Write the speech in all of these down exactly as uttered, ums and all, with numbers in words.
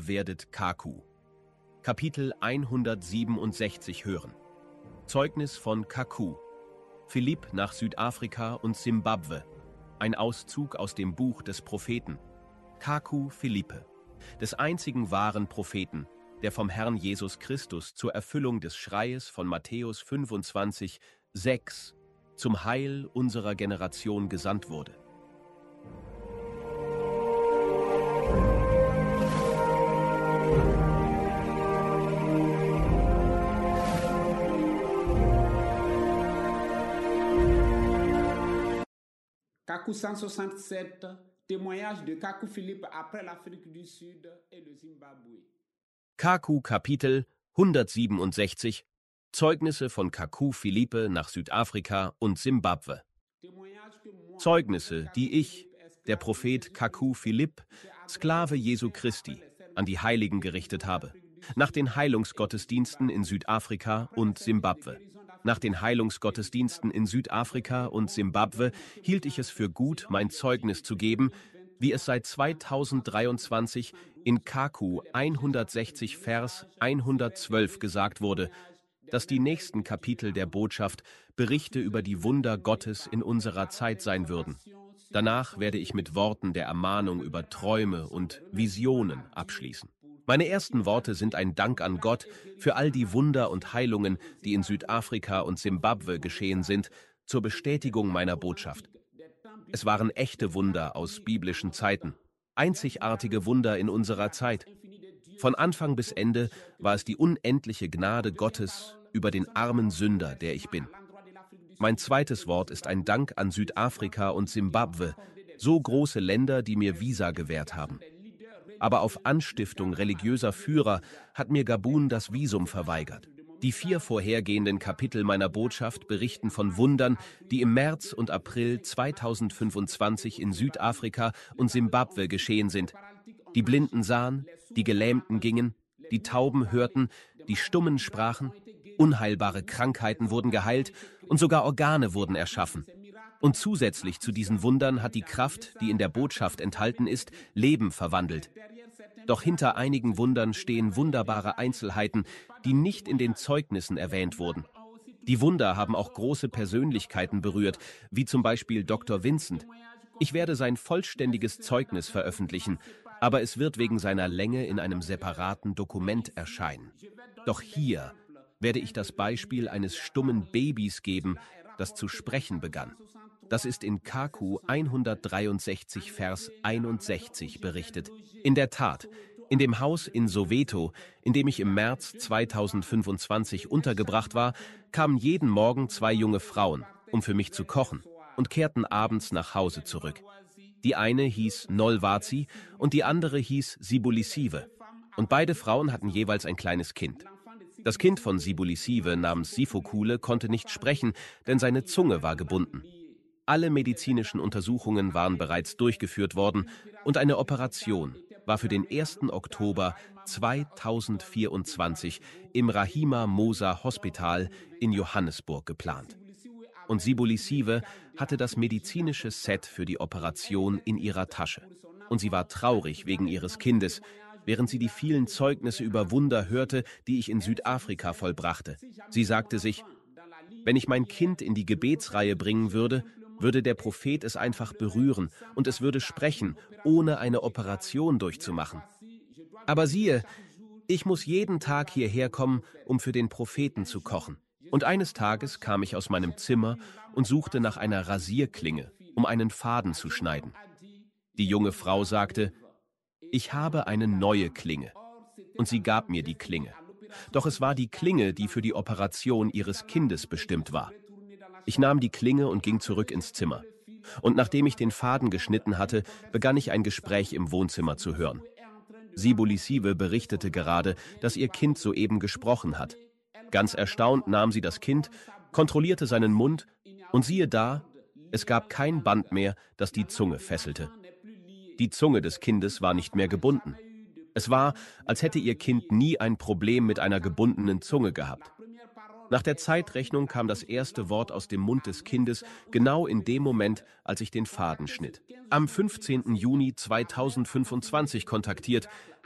werdet Kaku. Kapitel hundertsiebenundsechzig hören. Zeugnis von Kaku. Philipp nach Südafrika und Simbabwe. Ein Auszug aus dem Buch des Propheten. Kaku Philippe, des einzigen wahren Propheten, der vom Herrn Jesus Christus zur Erfüllung des Schreies von Matthäus fünfundzwanzig, sechs zum Heil unserer Generation gesandt wurde. Kaku cent soixante-sept, témoignage de Kaku Philippe après l'Afrique du Sud et le Zimbabwe. Kaku Kapitel hundertsiebenundsechzig. Zeugnisse von Kaku Philippe nach Südafrika und Simbabwe. Zeugnisse, die ich, der Prophet Kaku Philipp, Sklave Jesu Christi, an die Heiligen gerichtet habe, nach den Heilungsgottesdiensten in Südafrika und Simbabwe. Nach den Heilungsgottesdiensten in Südafrika und Simbabwe hielt ich es für gut, mein Zeugnis zu geben, wie es seit zweitausenddreiundzwanzig in Kaku hundertsechzig Vers hundertzwölf gesagt wurde, dass die nächsten Kapitel der Botschaft Berichte über die Wunder Gottes in unserer Zeit sein würden. Danach werde ich mit Worten der Ermahnung über Träume und Visionen abschließen. Meine ersten Worte sind ein Dank an Gott für all die Wunder und Heilungen, die in Südafrika und Simbabwe geschehen sind, zur Bestätigung meiner Botschaft. Es waren echte Wunder aus biblischen Zeiten, einzigartige Wunder in unserer Zeit. Von Anfang bis Ende war es die unendliche Gnade Gottes über den armen Sünder, der ich bin. Mein zweites Wort ist ein Dank an Südafrika und Simbabwe, so große Länder, die mir Visa gewährt haben. Aber auf Anstiftung religiöser Führer hat mir Gabun das Visum verweigert. Die vier vorhergehenden Kapitel meiner Botschaft berichten von Wundern, die im März und April zweitausendfünfundzwanzig in Südafrika und Simbabwe geschehen sind. Die Blinden sahen, die Gelähmten gingen, die Tauben hörten, die Stummen sprachen, unheilbare Krankheiten wurden geheilt und sogar Organe wurden erschaffen. Und zusätzlich zu diesen Wundern hat die Kraft, die in der Botschaft enthalten ist, Leben verwandelt. Doch hinter einigen Wundern stehen wunderbare Einzelheiten, die nicht in den Zeugnissen erwähnt wurden. Die Wunder haben auch große Persönlichkeiten berührt, wie zum Beispiel Doktor Vincent. Ich werde sein vollständiges Zeugnis veröffentlichen, aber es wird wegen seiner Länge in einem separaten Dokument erscheinen. Doch hier werde ich das Beispiel eines stummen Babys geben, das zu sprechen begann. Das ist in Kaku hundertdreiundsechzig Vers einundsechzig berichtet. In der Tat, in dem Haus in Soweto, in dem ich im März zweitausendfünfundzwanzig untergebracht war, kamen jeden Morgen zwei junge Frauen, um für mich zu kochen, und kehrten abends nach Hause zurück. Die eine hieß Nolwazi und die andere hieß Sibulisiwe. Und beide Frauen hatten jeweils ein kleines Kind. Das Kind von Sibulisiwe namens Sifokule konnte nicht sprechen, denn seine Zunge war gebunden. Alle medizinischen Untersuchungen waren bereits durchgeführt worden und eine Operation war für den ersten Oktober zweitausendvierundzwanzig im Rahima Mosa Hospital in Johannesburg geplant. Und Sibulisiwe hatte das medizinische Set für die Operation in ihrer Tasche. Und sie war traurig wegen ihres Kindes, während sie die vielen Zeugnisse über Wunder hörte, die ich in Südafrika vollbrachte. Sie sagte sich, wenn ich mein Kind in die Gebetsreihe bringen würde, würde der Prophet es einfach berühren und es würde sprechen, ohne eine Operation durchzumachen. Aber siehe, ich muss jeden Tag hierher kommen, um für den Propheten zu kochen. Und eines Tages kam ich aus meinem Zimmer und suchte nach einer Rasierklinge, um einen Faden zu schneiden. Die junge Frau sagte, ich habe eine neue Klinge. Und sie gab mir die Klinge. Doch es war die Klinge, die für die Operation ihres Kindes bestimmt war. Ich nahm die Klinge und ging zurück ins Zimmer. Und nachdem ich den Faden geschnitten hatte, begann ich ein Gespräch im Wohnzimmer zu hören. Sibulisiwe berichtete gerade, dass ihr Kind soeben gesprochen hat. Ganz erstaunt nahm sie das Kind, kontrollierte seinen Mund und siehe da, es gab kein Band mehr, das die Zunge fesselte. Die Zunge des Kindes war nicht mehr gebunden. Es war, als hätte ihr Kind nie ein Problem mit einer gebundenen Zunge gehabt. Nach der Zeitrechnung kam das erste Wort aus dem Mund des Kindes genau in dem Moment, als ich den Faden schnitt. Am fünfzehnten Juni zweitausendfünfundzwanzig kontaktiert,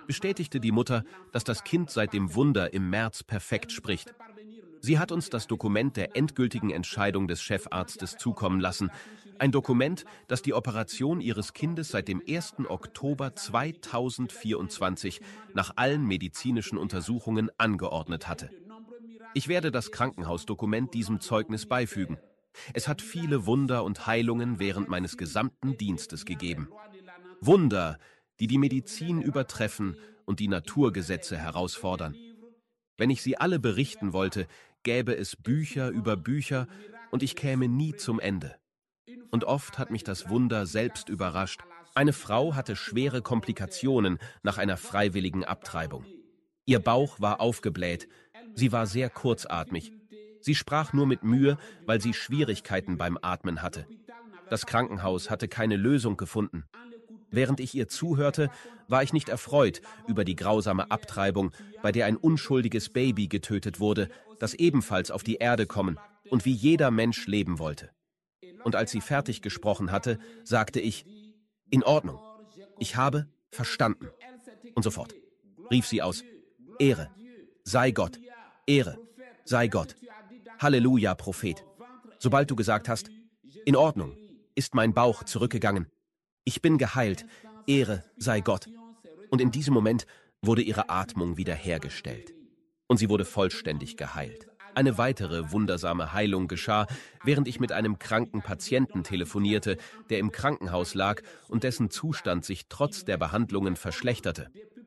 bestätigte die Mutter, dass das Kind seit dem Wunder im März perfekt spricht. Sie hat uns das Dokument der endgültigen Entscheidung des Chefarztes zukommen lassen. Ein Dokument, das die Operation ihres Kindes seit dem ersten Oktober zweitausendvierundzwanzig nach allen medizinischen Untersuchungen angeordnet hatte. Ich werde das Krankenhausdokument diesem Zeugnis beifügen. Es hat viele Wunder und Heilungen während meines gesamten Dienstes gegeben. Wunder, die die Medizin übertreffen und die Naturgesetze herausfordern. Wenn ich sie alle berichten wollte, gäbe es Bücher über Bücher und ich käme nie zum Ende. Und oft hat mich das Wunder selbst überrascht. Eine Frau hatte schwere Komplikationen nach einer freiwilligen Abtreibung. Ihr Bauch war aufgebläht, sie war sehr kurzatmig. Sie sprach nur mit Mühe, weil sie Schwierigkeiten beim Atmen hatte. Das Krankenhaus hatte keine Lösung gefunden. Während ich ihr zuhörte, war ich nicht erfreut über die grausame Abtreibung, bei der ein unschuldiges Baby getötet wurde, das ebenfalls auf die Erde kommen und wie jeder Mensch leben wollte. Und als sie fertig gesprochen hatte, sagte ich, in Ordnung, ich habe verstanden. Und sofort rief sie aus, Ehre, sei Gott, Ehre, sei Gott. Halleluja, Prophet. Sobald du gesagt hast, in Ordnung, ist mein Bauch zurückgegangen. Ich bin geheilt, Ehre sei Gott. Und in diesem Moment wurde ihre Atmung wiederhergestellt. Und sie wurde vollständig geheilt. Eine weitere wundersame Heilung geschah, während ich mit einem kranken Patienten telefonierte, der im Krankenhaus lag und dessen Zustand sich trotz der Behandlungen verschlechterte.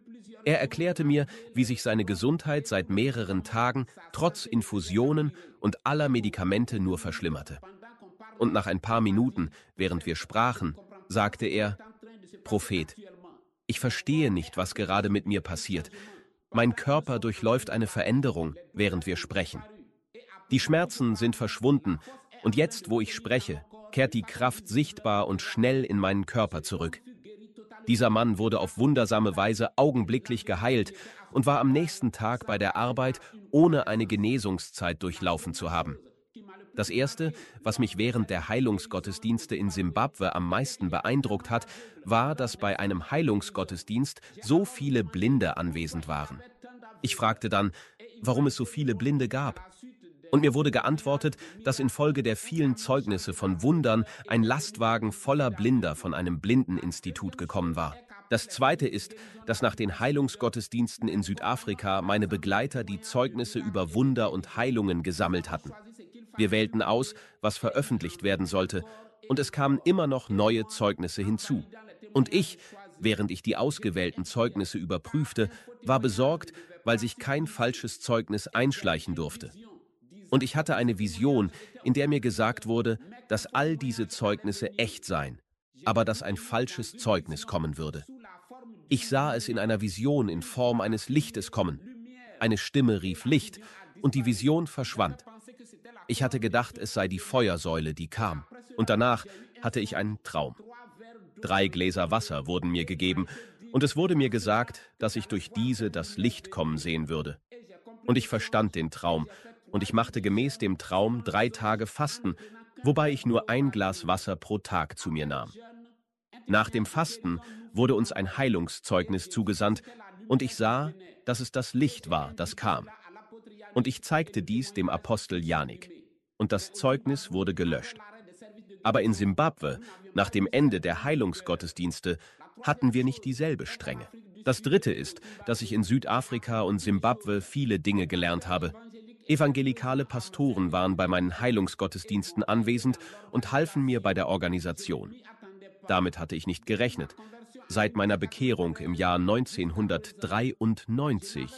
Er erklärte mir, wie sich seine Gesundheit seit mehreren Tagen trotz Infusionen und aller Medikamente nur verschlimmerte. Und nach ein paar Minuten, während wir sprachen, sagte er, Prophet, ich verstehe nicht, was gerade mit mir passiert. Mein Körper durchläuft eine Veränderung, während wir sprechen. Die Schmerzen sind verschwunden und jetzt, wo ich spreche, kehrt die Kraft sichtbar und schnell in meinen Körper zurück. Dieser Mann wurde auf wundersame Weise augenblicklich geheilt und war am nächsten Tag bei der Arbeit, ohne eine Genesungszeit durchlaufen zu haben. Das Erste, was mich während der Heilungsgottesdienste in Simbabwe am meisten beeindruckt hat, war, dass bei einem Heilungsgottesdienst so viele Blinde anwesend waren. Ich fragte dann, warum es so viele Blinde gab. Und mir wurde geantwortet, dass infolge der vielen Zeugnisse von Wundern ein Lastwagen voller Blinder von einem Blindeninstitut gekommen war. Das Zweite ist, dass nach den Heilungsgottesdiensten in Südafrika meine Begleiter die Zeugnisse über Wunder und Heilungen gesammelt hatten. Wir wählten aus, was veröffentlicht werden sollte, und es kamen immer noch neue Zeugnisse hinzu. Und ich, während ich die ausgewählten Zeugnisse überprüfte, war besorgt, weil sich kein falsches Zeugnis einschleichen durfte. Und ich hatte eine Vision, in der mir gesagt wurde, dass all diese Zeugnisse echt seien, aber dass ein falsches Zeugnis kommen würde. Ich sah es in einer Vision in Form eines Lichtes kommen. Eine Stimme rief Licht, und die Vision verschwand. Ich hatte gedacht, es sei die Feuersäule, die kam. Und danach hatte ich einen Traum. Drei Gläser Wasser wurden mir gegeben, und es wurde mir gesagt, dass ich durch diese das Licht kommen sehen würde. Und ich verstand den Traum, und ich machte gemäß dem Traum drei Tage Fasten, wobei ich nur ein Glas Wasser pro Tag zu mir nahm. Nach dem Fasten wurde uns ein Heilungszeugnis zugesandt, und ich sah, dass es das Licht war, das kam. Und ich zeigte dies dem Apostel Janik, und das Zeugnis wurde gelöscht. Aber in Simbabwe, nach dem Ende der Heilungsgottesdienste, hatten wir nicht dieselbe Strenge. Das Dritte ist, dass ich in Südafrika und Simbabwe viele Dinge gelernt habe. Evangelikale Pastoren waren bei meinen Heilungsgottesdiensten anwesend und halfen mir bei der Organisation. Damit hatte ich nicht gerechnet. Seit meiner Bekehrung im Jahr neunzehnhundertdreiundneunzig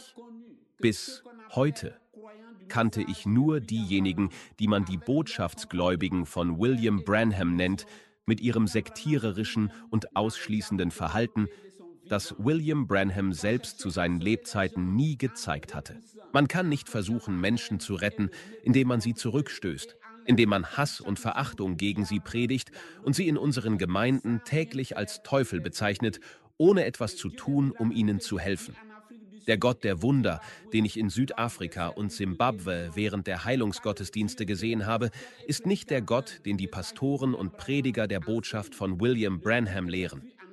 bis heute kannte ich nur diejenigen, die man die Botschaftsgläubigen von William Branham nennt, mit ihrem sektiererischen und ausschließenden Verhalten, das William Branham selbst zu seinen Lebzeiten nie gezeigt hatte. Man kann nicht versuchen, Menschen zu retten, indem man sie zurückstößt, indem man Hass und Verachtung gegen sie predigt und sie in unseren Gemeinden täglich als Teufel bezeichnet, ohne etwas zu tun, um ihnen zu helfen. Der Gott der Wunder, den ich in Südafrika und Simbabwe während der Heilungsgottesdienste gesehen habe, ist nicht der Gott, den die Pastoren und Prediger der Botschaft von William Branham lehren.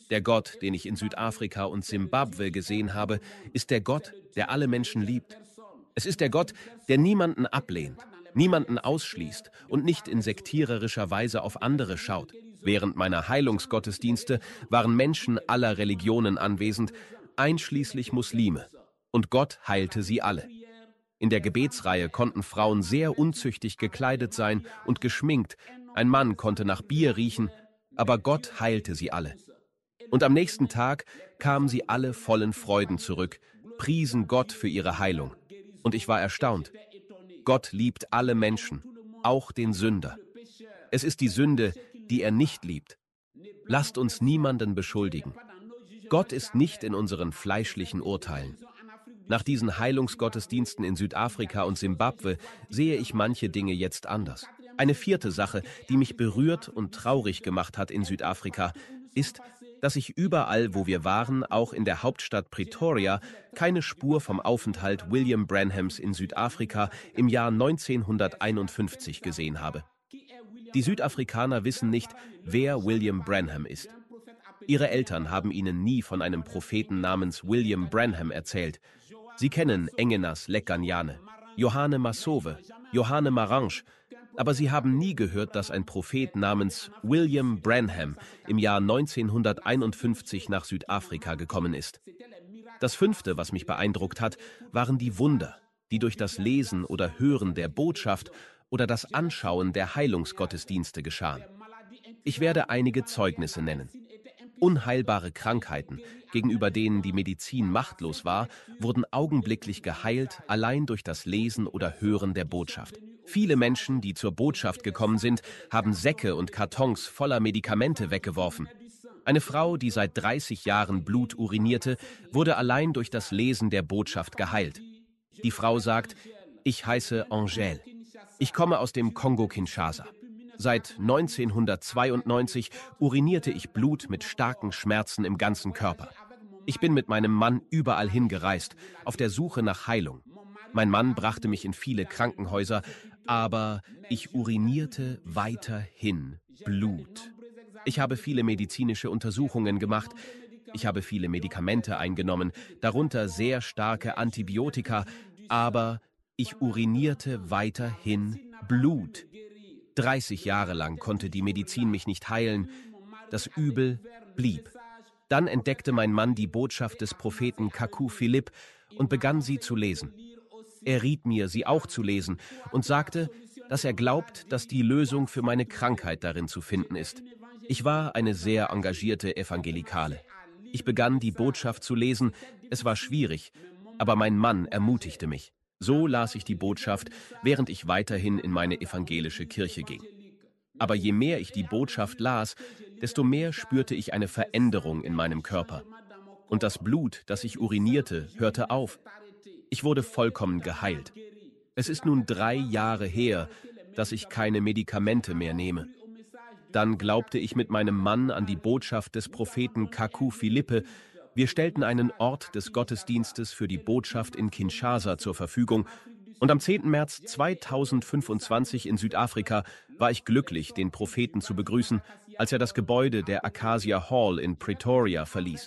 Der Gott, den ich in Südafrika und Simbabwe gesehen habe, ist der Gott, der alle Menschen liebt. Es ist der Gott, der niemanden ablehnt, niemanden ausschließt und nicht in sektiererischer Weise auf andere schaut. Während meiner Heilungsgottesdienste waren Menschen aller Religionen anwesend, einschließlich Muslime, und Gott heilte sie alle. In der Gebetsreihe konnten Frauen sehr unzüchtig gekleidet sein und geschminkt, ein Mann konnte nach Bier riechen, aber Gott heilte sie alle. Und am nächsten Tag kamen sie alle vollen Freuden zurück, priesen Gott für ihre Heilung. Und ich war erstaunt. Gott liebt alle Menschen, auch den Sünder. Es ist die Sünde, die er nicht liebt. Lasst uns niemanden beschuldigen. Gott ist nicht in unseren fleischlichen Urteilen. Nach diesen Heilungsgottesdiensten in Südafrika und Simbabwe sehe ich manche Dinge jetzt anders. Eine vierte Sache, die mich berührt und traurig gemacht hat in Südafrika, ist, dass ich überall, wo wir waren, auch in der Hauptstadt Pretoria, keine Spur vom Aufenthalt William Branhams in Südafrika im Jahr neunzehnhunderteinundfünfzig gesehen habe. Die Südafrikaner wissen nicht, wer William Branham ist. Ihre Eltern haben ihnen nie von einem Propheten namens William Branham erzählt. Sie kennen Engenas Lekanyane, Johanne Masove, Johanne Marange, aber sie haben nie gehört, dass ein Prophet namens William Branham im Jahr neunzehnhunderteinundfünfzig nach Südafrika gekommen ist. Das fünfte, was mich beeindruckt hat, waren die Wunder, die durch das Lesen oder Hören der Botschaft oder das Anschauen der Heilungsgottesdienste geschahen. Ich werde einige Zeugnisse nennen. Unheilbare Krankheiten, gegenüber denen die Medizin machtlos war, wurden augenblicklich geheilt, allein durch das Lesen oder Hören der Botschaft. Viele Menschen, die zur Botschaft gekommen sind, haben Säcke und Kartons voller Medikamente weggeworfen. Eine Frau, die seit dreißig Jahren Blut urinierte, wurde allein durch das Lesen der Botschaft geheilt. Die Frau sagt: Ich heiße Angèle. Ich komme aus dem Kongo-Kinshasa. Seit neunzehnhundertzweiundneunzig urinierte ich Blut mit starken Schmerzen im ganzen Körper. Ich bin mit meinem Mann überall hingereist, auf der Suche nach Heilung. Mein Mann brachte mich in viele Krankenhäuser, aber ich urinierte weiterhin Blut. Ich habe viele medizinische Untersuchungen gemacht. Ich habe viele Medikamente eingenommen, darunter sehr starke Antibiotika, aber ich urinierte weiterhin Blut. dreißig Jahre lang konnte die Medizin mich nicht heilen. Das Übel blieb. Dann entdeckte mein Mann die Botschaft des Propheten Kaku Philip und begann sie zu lesen. Er riet mir, sie auch zu lesen und sagte, dass er glaubt, dass die Lösung für meine Krankheit darin zu finden ist. Ich war eine sehr engagierte Evangelikale. Ich begann, die Botschaft zu lesen. Es war schwierig, aber mein Mann ermutigte mich. So las ich die Botschaft, während ich weiterhin in meine evangelische Kirche ging. Aber je mehr ich die Botschaft las, desto mehr spürte ich eine Veränderung in meinem Körper. Und das Blut, das ich urinierte, hörte auf. Ich wurde vollkommen geheilt. Es ist nun drei Jahre her, dass ich keine Medikamente mehr nehme. Dann glaubte ich mit meinem Mann an die Botschaft des Propheten Kaku Philippe. Wir stellten einen Ort des Gottesdienstes für die Botschaft in Kinshasa zur Verfügung und am zehnten März zweitausendfünfundzwanzig in Südafrika war ich glücklich, den Propheten zu begrüßen, als er das Gebäude der Acacia Hall in Pretoria verließ.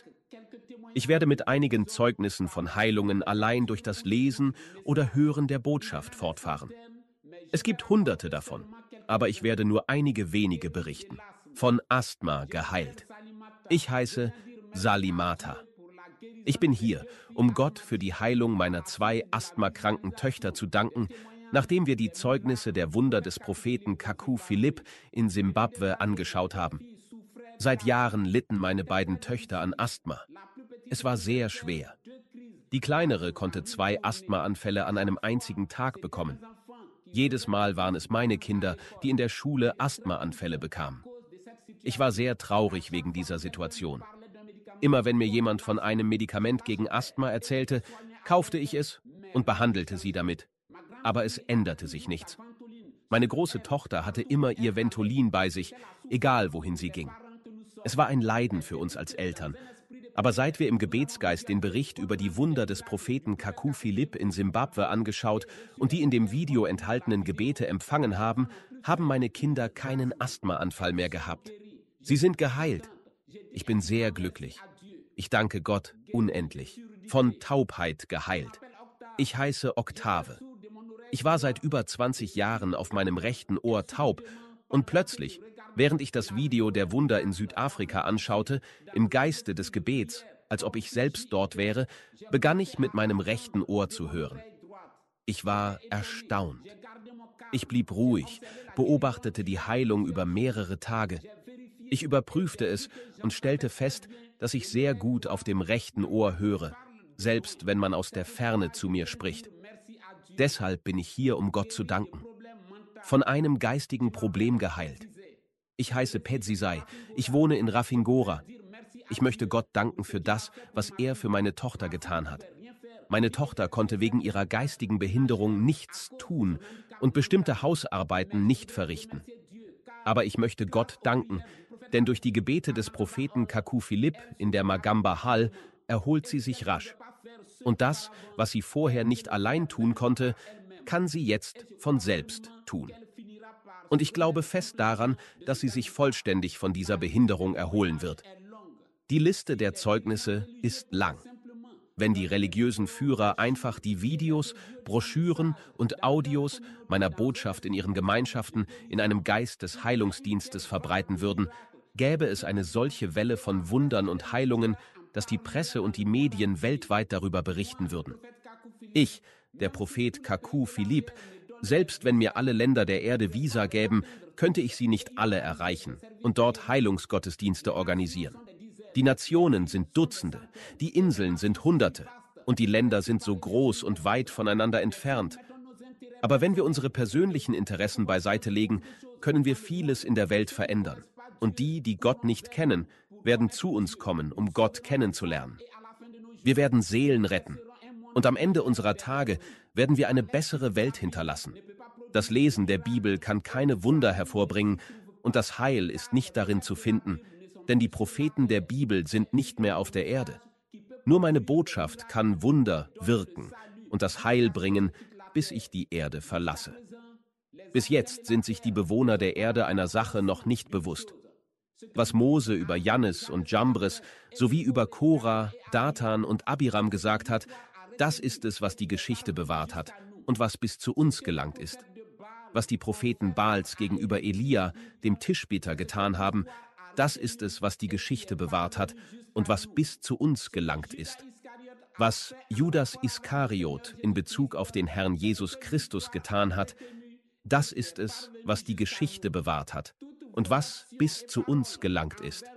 Ich werde mit einigen Zeugnissen von Heilungen allein durch das Lesen oder Hören der Botschaft fortfahren. Es gibt Hunderte davon, aber ich werde nur einige wenige berichten. Von Asthma geheilt. Ich heiße Salimata. Ich bin hier, um Gott für die Heilung meiner zwei asthmakranken Töchter zu danken, nachdem wir die Zeugnisse der Wunder des Propheten Kaku Philip in Simbabwe angeschaut haben. Seit Jahren litten meine beiden Töchter an Asthma. Es war sehr schwer. Die kleinere konnte zwei Asthmaanfälle an einem einzigen Tag bekommen. Jedes Mal waren es meine Kinder, die in der Schule Asthmaanfälle bekamen. Ich war sehr traurig wegen dieser Situation. Immer wenn mir jemand von einem Medikament gegen Asthma erzählte, kaufte ich es und behandelte sie damit. Aber es änderte sich nichts. Meine große Tochter hatte immer ihr Ventolin bei sich, egal wohin sie ging. Es war ein Leiden für uns als Eltern. Aber seit wir im Gebetsgeist den Bericht über die Wunder des Propheten Kaku Philip in Simbabwe angeschaut und die in dem Video enthaltenen Gebete empfangen haben, haben meine Kinder keinen Asthmaanfall mehr gehabt. Sie sind geheilt. Ich bin sehr glücklich. Ich danke Gott unendlich. Von Taubheit geheilt. Ich heiße Oktave. Ich war seit über zwanzig Jahren auf meinem rechten Ohr taub und plötzlich, während ich das Video der Wunder in Südafrika anschaute, im Geiste des Gebets, als ob ich selbst dort wäre, begann ich mit meinem rechten Ohr zu hören. Ich war erstaunt. Ich blieb ruhig, beobachtete die Heilung über mehrere Tage. Ich überprüfte es und stellte fest, dass ich sehr gut auf dem rechten Ohr höre, selbst wenn man aus der Ferne zu mir spricht. Deshalb bin ich hier, um Gott zu danken. Von einem geistigen Problem geheilt. Ich heiße Petsisei, ich wohne in Rafingora. Ich möchte Gott danken für das, was er für meine Tochter getan hat. Meine Tochter konnte wegen ihrer geistigen Behinderung nichts tun und bestimmte Hausarbeiten nicht verrichten. Aber ich möchte Gott danken, denn durch die Gebete des Propheten Kaku Philipp in der Magamba Hall erholt sie sich rasch. Und das, was sie vorher nicht allein tun konnte, kann sie jetzt von selbst tun. Und ich glaube fest daran, dass sie sich vollständig von dieser Behinderung erholen wird. Die Liste der Zeugnisse ist lang. Wenn die religiösen Führer einfach die Videos, Broschüren und Audios meiner Botschaft in ihren Gemeinschaften in einem Geist des Heilungsdienstes verbreiten würden, gäbe es eine solche Welle von Wundern und Heilungen, dass die Presse und die Medien weltweit darüber berichten würden. Ich, der Prophet Kaku Philipp, selbst wenn mir alle Länder der Erde Visa gäben, könnte ich sie nicht alle erreichen und dort Heilungsgottesdienste organisieren. Die Nationen sind Dutzende, die Inseln sind Hunderte und die Länder sind so groß und weit voneinander entfernt. Aber wenn wir unsere persönlichen Interessen beiseite legen, können wir vieles in der Welt verändern. Und die, die Gott nicht kennen, werden zu uns kommen, um Gott kennenzulernen. Wir werden Seelen retten. Und am Ende unserer Tage werden wir eine bessere Welt hinterlassen. Das Lesen der Bibel kann keine Wunder hervorbringen und das Heil ist nicht darin zu finden, denn die Propheten der Bibel sind nicht mehr auf der Erde. Nur meine Botschaft kann Wunder wirken und das Heil bringen, bis ich die Erde verlasse. Bis jetzt sind sich die Bewohner der Erde einer Sache noch nicht bewusst. Was Mose über Jannes und Jambres sowie über Korah, Datan und Abiram gesagt hat, das ist es, was die Geschichte bewahrt hat und was bis zu uns gelangt ist. Was die Propheten Baals gegenüber Elia, dem Tischbeter, getan haben, das ist es, was die Geschichte bewahrt hat und was bis zu uns gelangt ist. Was Judas Iskariot in Bezug auf den Herrn Jesus Christus getan hat, das ist es, was die Geschichte bewahrt hat und was bis zu uns gelangt ist.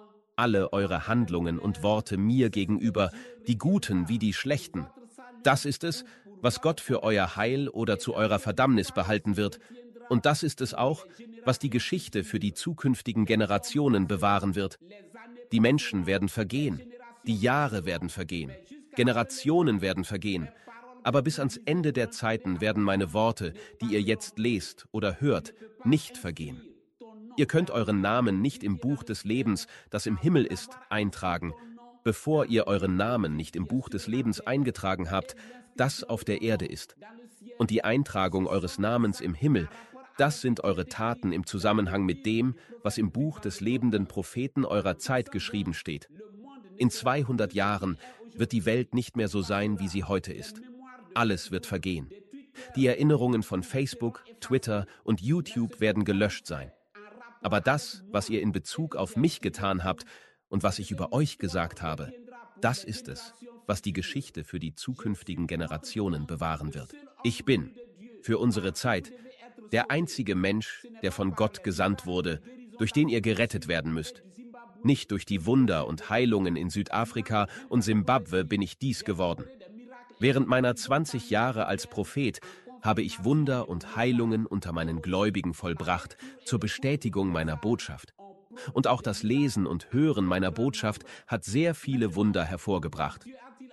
Alle eure Handlungen und Worte mir gegenüber, die guten wie die schlechten, das ist es, was Gott für euer Heil oder zu eurer Verdammnis behalten wird. Und das ist es auch, was die Geschichte für die zukünftigen Generationen bewahren wird. Die Menschen werden vergehen, die Jahre werden vergehen, Generationen werden vergehen. Aber bis ans Ende der Zeiten werden meine Worte, die ihr jetzt lest oder hört, nicht vergehen. Ihr könnt euren Namen nicht im Buch des Lebens, das im Himmel ist, eintragen, bevor ihr euren Namen nicht im Buch des Lebens eingetragen habt, das auf der Erde ist. Und die Eintragung eures Namens im Himmel, das sind eure Taten im Zusammenhang mit dem, was im Buch des lebenden Propheten eurer Zeit geschrieben steht. In zweihundert Jahren wird die Welt nicht mehr so sein, wie sie heute ist. Alles wird vergehen. Die Erinnerungen von Facebook, Twitter und YouTube werden gelöscht sein. Aber das, was ihr in Bezug auf mich getan habt und was ich über euch gesagt habe, das ist es, was die Geschichte für die zukünftigen Generationen bewahren wird. Ich bin, für unsere Zeit, der einzige Mensch, der von Gott gesandt wurde, durch den ihr gerettet werden müsst. Nicht durch die Wunder und Heilungen in Südafrika und Simbabwe bin ich dies geworden. Während meiner zwanzig Jahre als Prophet habe ich Wunder und Heilungen unter meinen Gläubigen vollbracht, zur Bestätigung meiner Botschaft. Und auch das Lesen und Hören meiner Botschaft hat sehr viele Wunder hervorgebracht.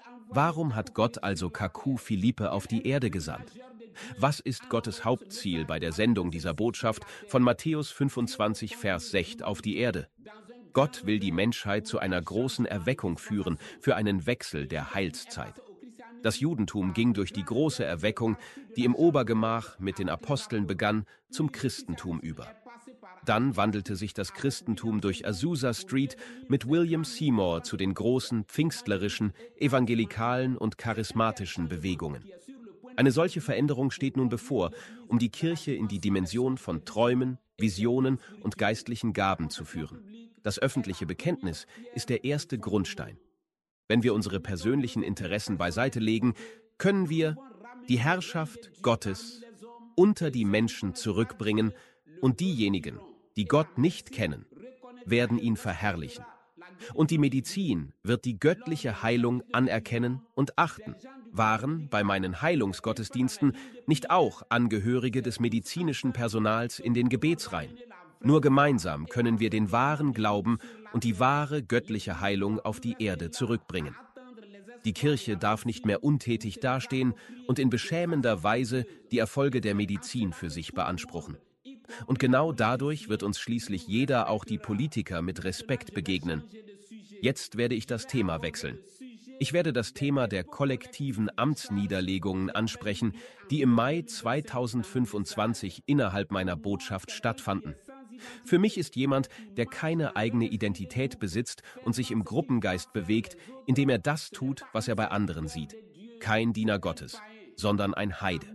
Warum hat Gott also Kaku Philippe auf die Erde gesandt? Was ist Gottes Hauptziel bei der Sendung dieser Botschaft von Matthäus fünfundzwanzig, Vers sechs auf die Erde? Gott will die Menschheit zu einer großen Erweckung führen, für einen Wechsel der Heilszeit. Das Judentum ging durch die große Erweckung, die im Obergemach mit den Aposteln begann, zum Christentum über. Dann wandelte sich das Christentum durch Azusa Street mit William Seymour zu den großen pfingstlerischen, evangelikalen und charismatischen Bewegungen. Eine solche Veränderung steht nun bevor, um die Kirche in die Dimension von Träumen, Visionen und geistlichen Gaben zu führen. Das öffentliche Bekenntnis ist der erste Grundstein. Wenn wir unsere persönlichen Interessen beiseite legen, können wir die Herrschaft Gottes unter die Menschen zurückbringen und diejenigen, die Gott nicht kennen, werden ihn verherrlichen. Und die Medizin wird die göttliche Heilung anerkennen und achten. Waren bei meinen Heilungsgottesdiensten nicht auch Angehörige des medizinischen Personals in den Gebetsreihen? Nur gemeinsam können wir den wahren Glauben und die wahre göttliche Heilung auf die Erde zurückbringen. Die Kirche darf nicht mehr untätig dastehen und in beschämender Weise die Erfolge der Medizin für sich beanspruchen. Und genau dadurch wird uns schließlich jeder, auch die Politiker, mit Respekt begegnen. Jetzt werde ich das Thema wechseln. Ich werde das Thema der kollektiven Amtsniederlegungen ansprechen, die im Mai zweitausendfünfundzwanzig innerhalb meiner Botschaft stattfanden. Für mich ist jemand, der keine eigene Identität besitzt und sich im Gruppengeist bewegt, indem er das tut, was er bei anderen sieht. Kein Diener Gottes, sondern ein Heide.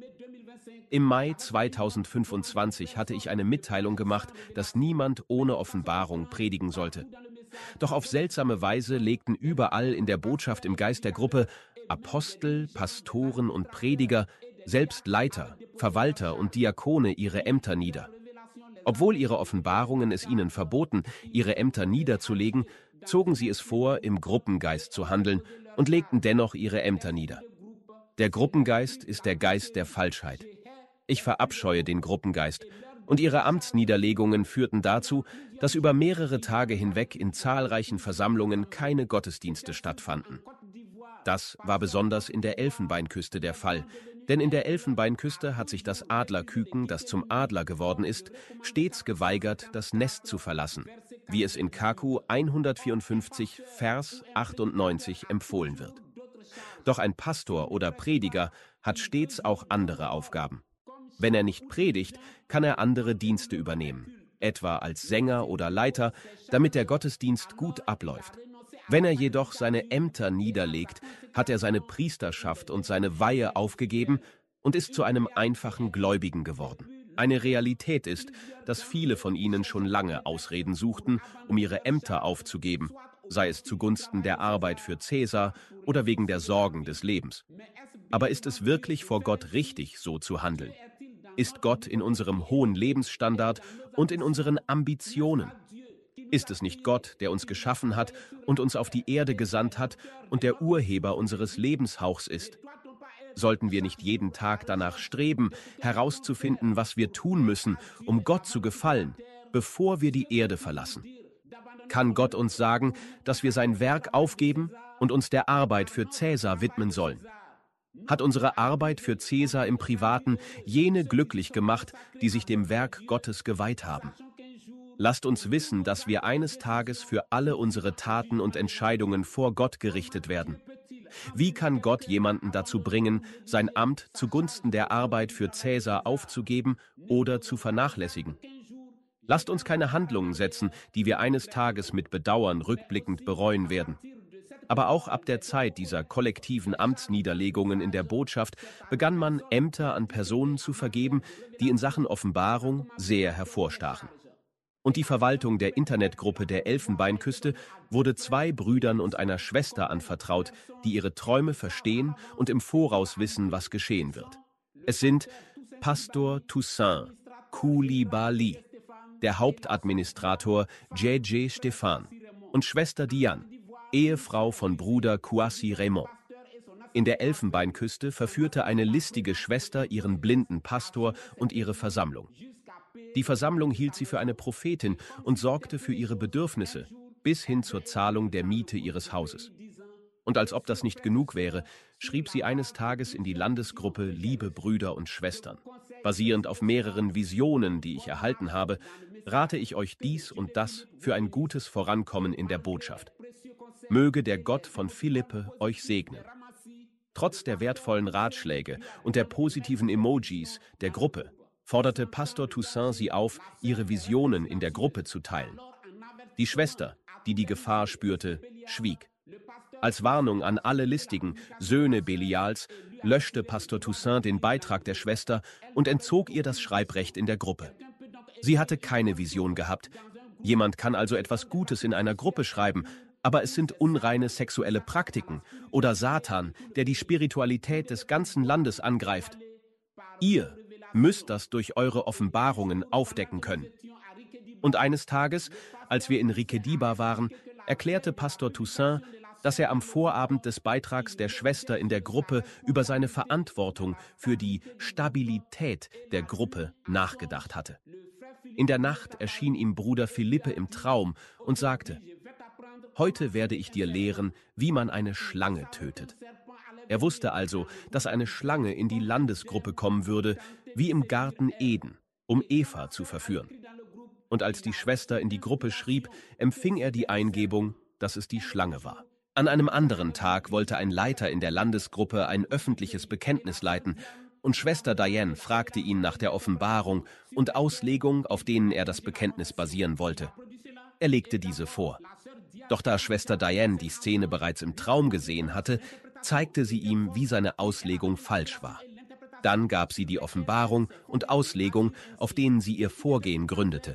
Im Mai zweitausendfünfundzwanzig hatte ich eine Mitteilung gemacht, dass niemand ohne Offenbarung predigen sollte. Doch auf seltsame Weise legten überall in der Botschaft im Geist der Gruppe Apostel, Pastoren und Prediger, selbst Leiter, Verwalter und Diakone ihre Ämter nieder. Obwohl ihre Offenbarungen es ihnen verboten, ihre Ämter niederzulegen, zogen sie es vor, im Gruppengeist zu handeln und legten dennoch ihre Ämter nieder. Der Gruppengeist ist der Geist der Falschheit. Ich verabscheue den Gruppengeist, und ihre Amtsniederlegungen führten dazu, dass über mehrere Tage hinweg in zahlreichen Versammlungen keine Gottesdienste stattfanden. Das war besonders in der Elfenbeinküste der Fall, denn in der Elfenbeinküste hat sich das Adlerküken, das zum Adler geworden ist, stets geweigert, das Nest zu verlassen, wie es in Kaku hundertvierundfünfzig, Vers achtundneunzig empfohlen wird. Doch ein Pastor oder Prediger hat stets auch andere Aufgaben. Wenn er nicht predigt, kann er andere Dienste übernehmen, etwa als Sänger oder Leiter, damit der Gottesdienst gut abläuft. Wenn er jedoch seine Ämter niederlegt, hat er seine Priesterschaft und seine Weihe aufgegeben und ist zu einem einfachen Gläubigen geworden. Eine Realität ist, dass viele von ihnen schon lange Ausreden suchten, um ihre Ämter aufzugeben, sei es zugunsten der Arbeit für Cäsar oder wegen der Sorgen des Lebens. Aber ist es wirklich vor Gott richtig, so zu handeln? Ist Gott in unserem hohen Lebensstandard und in unseren Ambitionen? Ist es nicht Gott, der uns geschaffen hat und uns auf die Erde gesandt hat und der Urheber unseres Lebenshauchs ist? Sollten wir nicht jeden Tag danach streben, herauszufinden, was wir tun müssen, um Gott zu gefallen, bevor wir die Erde verlassen? Kann Gott uns sagen, dass wir sein Werk aufgeben und uns der Arbeit für Cäsar widmen sollen? Hat unsere Arbeit für Cäsar im Privaten jene glücklich gemacht, die sich dem Werk Gottes geweiht haben? Lasst uns wissen, dass wir eines Tages für alle unsere Taten und Entscheidungen vor Gott gerichtet werden. Wie kann Gott jemanden dazu bringen, sein Amt zugunsten der Arbeit für Cäsar aufzugeben oder zu vernachlässigen? Lasst uns keine Handlungen setzen, die wir eines Tages mit Bedauern rückblickend bereuen werden. Aber auch ab der Zeit dieser kollektiven Amtsniederlegungen in der Botschaft begann man, Ämter an Personen zu vergeben, die in Sachen Offenbarung sehr hervorstachen. Und die Verwaltung der Internetgruppe der Elfenbeinküste wurde zwei Brüdern und einer Schwester anvertraut, die ihre Träume verstehen und im Voraus wissen, was geschehen wird. Es sind Pastor Toussaint Coulibaly, der Hauptadministrator J J Stephan und Schwester Diane, Ehefrau von Bruder Kouassi Raymond. In der Elfenbeinküste verführte eine listige Schwester ihren blinden Pastor und ihre Versammlung. Die Versammlung hielt sie für eine Prophetin und sorgte für ihre Bedürfnisse, bis hin zur Zahlung der Miete ihres Hauses. Und als ob das nicht genug wäre, schrieb sie eines Tages in die Landesgruppe Liebe Brüder und Schwestern. Basierend auf mehreren Visionen, die ich erhalten habe, rate ich euch dies und das für ein gutes Vorankommen in der Botschaft. Möge der Gott von Philippe euch segnen. Trotz der wertvollen Ratschläge und der positiven Emojis der Gruppe forderte Pastor Toussaint sie auf, ihre Visionen in der Gruppe zu teilen. Die Schwester, die die Gefahr spürte, schwieg. Als Warnung an alle Listigen, Söhne Belials, löschte Pastor Toussaint den Beitrag der Schwester und entzog ihr das Schreibrecht in der Gruppe. Sie hatte keine Vision gehabt. Jemand kann also etwas Gutes in einer Gruppe schreiben, aber es sind unreine sexuelle Praktiken oder Satan, der die Spiritualität des ganzen Landes angreift. Ihr müsst das durch eure Offenbarungen aufdecken können. Und eines Tages, als wir in Rikediba waren, erklärte Pastor Toussaint, dass er am Vorabend des Beitrags der Schwester in der Gruppe über seine Verantwortung für die Stabilität der Gruppe nachgedacht hatte. In der Nacht erschien ihm Bruder Philippe im Traum und sagte: Heute werde ich dir lehren, wie man eine Schlange tötet. Er wusste also, dass eine Schlange in die Landesgruppe kommen würde, wie im Garten Eden, um Eva zu verführen. Und als die Schwester in die Gruppe schrieb, empfing er die Eingebung, dass es die Schlange war. An einem anderen Tag wollte ein Leiter in der Landesgruppe ein öffentliches Bekenntnis leiten, und Schwester Diane fragte ihn nach der Offenbarung und Auslegung, auf denen er das Bekenntnis basieren wollte. Er legte diese vor. Doch da Schwester Diane die Szene bereits im Traum gesehen hatte, zeigte sie ihm, wie seine Auslegung falsch war. Dann gab sie die Offenbarung und Auslegung, auf denen sie ihr Vorgehen gründete.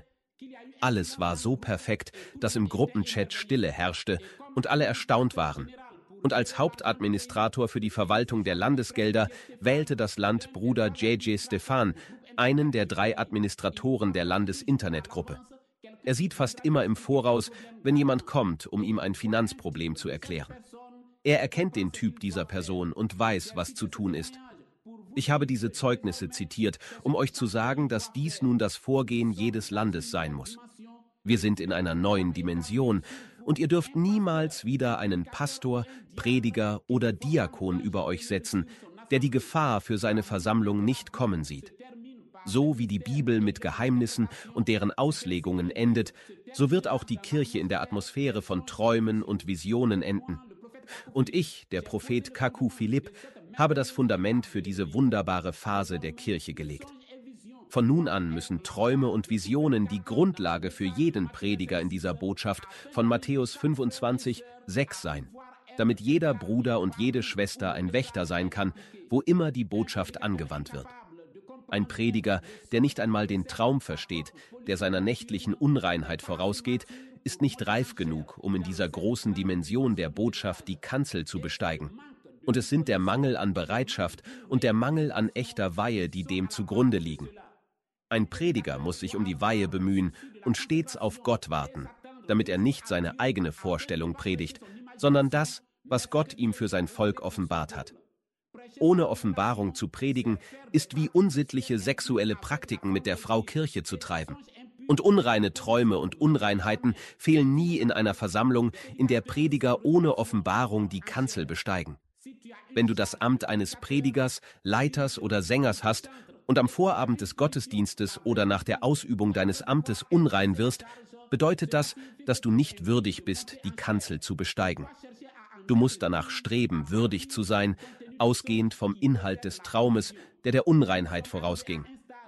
Alles war so perfekt, dass im Gruppenchat Stille herrschte und alle erstaunt waren. Und als Hauptadministrator für die Verwaltung der Landesgelder wählte das Land Bruder J J Stefan, einen der drei Administratoren der Landesinternetgruppe. Er sieht fast immer im Voraus, wenn jemand kommt, um ihm ein Finanzproblem zu erklären. Er erkennt den Typ dieser Person und weiß, was zu tun ist. Ich habe diese Zeugnisse zitiert, um euch zu sagen, dass dies nun das Vorgehen jedes Landes sein muss. Wir sind in einer neuen Dimension und ihr dürft niemals wieder einen Pastor, Prediger oder Diakon über euch setzen, der die Gefahr für seine Versammlung nicht kommen sieht. So wie die Bibel mit Geheimnissen und deren Auslegungen endet, so wird auch die Kirche in der Atmosphäre von Träumen und Visionen enden. Und ich, der Prophet Kaku Philipp, habe das Fundament für diese wunderbare Phase der Kirche gelegt. Von nun an müssen Träume und Visionen die Grundlage für jeden Prediger in dieser Botschaft von Matthäus fünfundzwanzig, sechs sein, damit jeder Bruder und jede Schwester ein Wächter sein kann, wo immer die Botschaft angewandt wird. Ein Prediger, der nicht einmal den Traum versteht, der seiner nächtlichen Unreinheit vorausgeht, ist nicht reif genug, um in dieser großen Dimension der Botschaft die Kanzel zu besteigen. Und es sind der Mangel an Bereitschaft und der Mangel an echter Weihe, die dem zugrunde liegen. Ein Prediger muss sich um die Weihe bemühen und stets auf Gott warten, damit er nicht seine eigene Vorstellung predigt, sondern das, was Gott ihm für sein Volk offenbart hat. Ohne Offenbarung zu predigen, ist wie unsittliche sexuelle Praktiken mit der Frau Kirche zu treiben. Und unreine Träume und Unreinheiten fehlen nie in einer Versammlung, in der Prediger ohne Offenbarung die Kanzel besteigen. Wenn du das Amt eines Predigers, Leiters oder Sängers hast und am Vorabend des Gottesdienstes oder nach der Ausübung deines Amtes unrein wirst, bedeutet das, dass du nicht würdig bist, die Kanzel zu besteigen. Du musst danach streben, würdig zu sein, ausgehend vom Inhalt des Traumes, der der Unreinheit vorausging.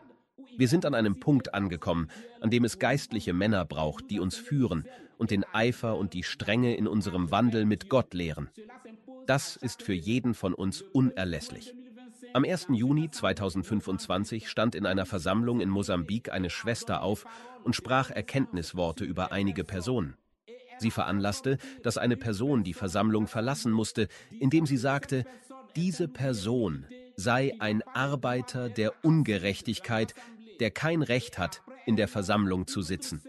Wir sind an einem Punkt angekommen, an dem es geistliche Männer braucht, die uns führen und den Eifer und die Strenge in unserem Wandel mit Gott lehren. Das ist für jeden von uns unerlässlich. Am ersten Juni zweitausendfünfundzwanzig stand in einer Versammlung in Mosambik eine Schwester auf und sprach Erkenntnisworte über einige Personen. Sie veranlasste, dass eine Person die Versammlung verlassen musste, indem sie sagte, diese Person sei ein Arbeiter der Ungerechtigkeit, der kein Recht hat, in der Versammlung zu sitzen.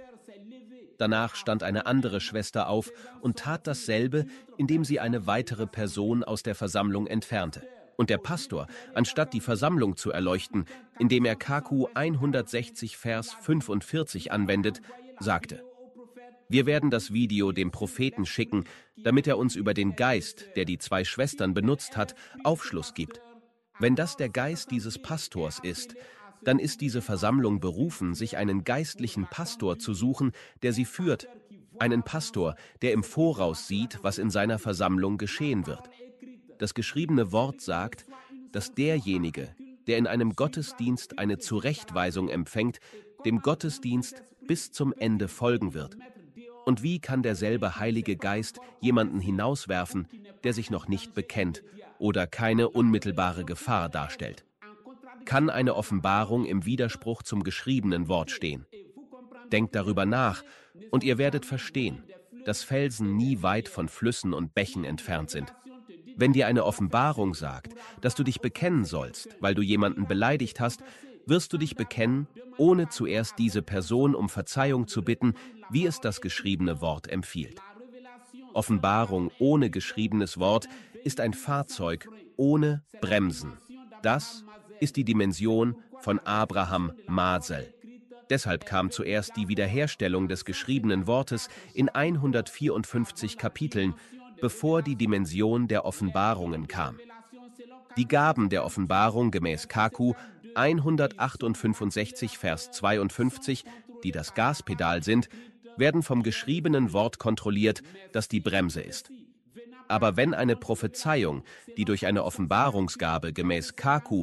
Danach stand eine andere Schwester auf und tat dasselbe, indem sie eine weitere Person aus der Versammlung entfernte. Und der Pastor, anstatt die Versammlung zu erleuchten, indem er Kaku hundertsechzig Vers fünfundvierzig anwendet, sagte: Wir werden das Video dem Propheten schicken, damit er uns über den Geist, der die zwei Schwestern benutzt hat, Aufschluss gibt. Wenn das der Geist dieses Pastors ist, dann ist diese Versammlung berufen, sich einen geistlichen Pastor zu suchen, der sie führt. Einen Pastor, der im Voraus sieht, was in seiner Versammlung geschehen wird. Das geschriebene Wort sagt, dass derjenige, der in einem Gottesdienst eine Zurechtweisung empfängt, dem Gottesdienst bis zum Ende folgen wird? Und wie kann derselbe Heilige Geist jemanden hinauswerfen, der sich noch nicht bekennt oder keine unmittelbare Gefahr darstellt? Kann eine Offenbarung im Widerspruch zum geschriebenen Wort stehen? Denkt darüber nach, und ihr werdet verstehen, dass Felsen nie weit von Flüssen und Bächen entfernt sind. Wenn dir eine Offenbarung sagt, dass du dich bekennen sollst, weil du jemanden beleidigt hast, wirst du dich bekennen, ohne zuerst diese Person um Verzeihung zu bitten, wie es das geschriebene Wort empfiehlt. Offenbarung ohne geschriebenes Wort ist ein Fahrzeug ohne Bremsen. Das ist die Dimension von Abraham Masel. Deshalb kam zuerst die Wiederherstellung des geschriebenen Wortes in hundertvierundfünfzig Kapiteln, bevor die Dimension der Offenbarungen kam. Die Gaben der Offenbarung gemäß Kaku hundertachtundfünfundsechzig Vers zweiundfünfzig, die das Gaspedal sind, werden vom geschriebenen Wort kontrolliert, das die Bremse ist. Aber wenn eine Prophezeiung, die durch eine Offenbarungsgabe gemäß Kaku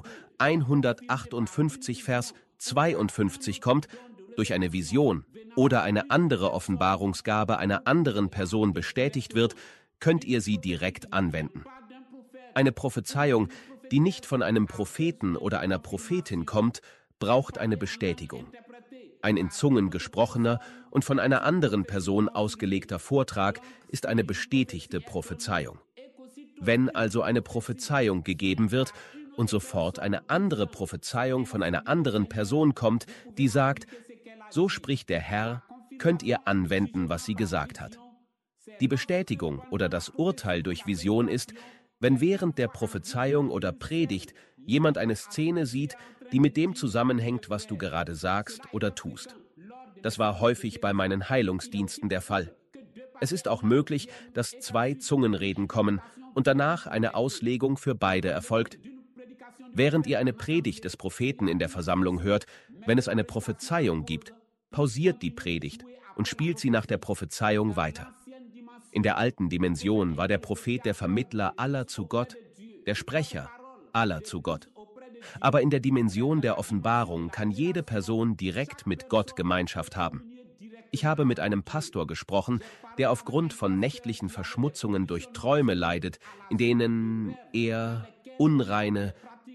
hundertachtundfünfzig Vers zweiundfünfzig kommt, durch eine Vision oder eine andere Offenbarungsgabe einer anderen Person bestätigt wird, könnt ihr sie direkt anwenden. Eine Prophezeiung, die nicht von einem Propheten oder einer Prophetin kommt, braucht eine Bestätigung. Ein in Zungen gesprochener und von einer anderen Person ausgelegter Vortrag ist eine bestätigte Prophezeiung. Wenn also eine Prophezeiung gegeben wird und sofort eine andere Prophezeiung von einer anderen Person kommt, die sagt, so spricht der Herr, könnt ihr anwenden, was sie gesagt hat. Die Bestätigung oder das Urteil durch Vision ist, wenn während der Prophezeiung oder Predigt jemand eine Szene sieht, die mit dem zusammenhängt, was du gerade sagst oder tust. Das war häufig bei meinen Heilungsdiensten der Fall. Es ist auch möglich, dass zwei Zungenreden kommen und danach eine Auslegung für beide erfolgt. Während ihr eine Predigt des Propheten in der Versammlung hört, wenn es eine Prophezeiung gibt, pausiert die Predigt und spielt sie nach der Prophezeiung weiter. In der alten Dimension war der Prophet der Vermittler aller zu Gott, der Sprecher aller zu Gott. Aber in der Dimension der Offenbarung kann jede Person direkt mit Gott Gemeinschaft haben. Ich habe mit einem Pastor gesprochen, der aufgrund von nächtlichen Verschmutzungen durch Träume leidet, in denen er unreine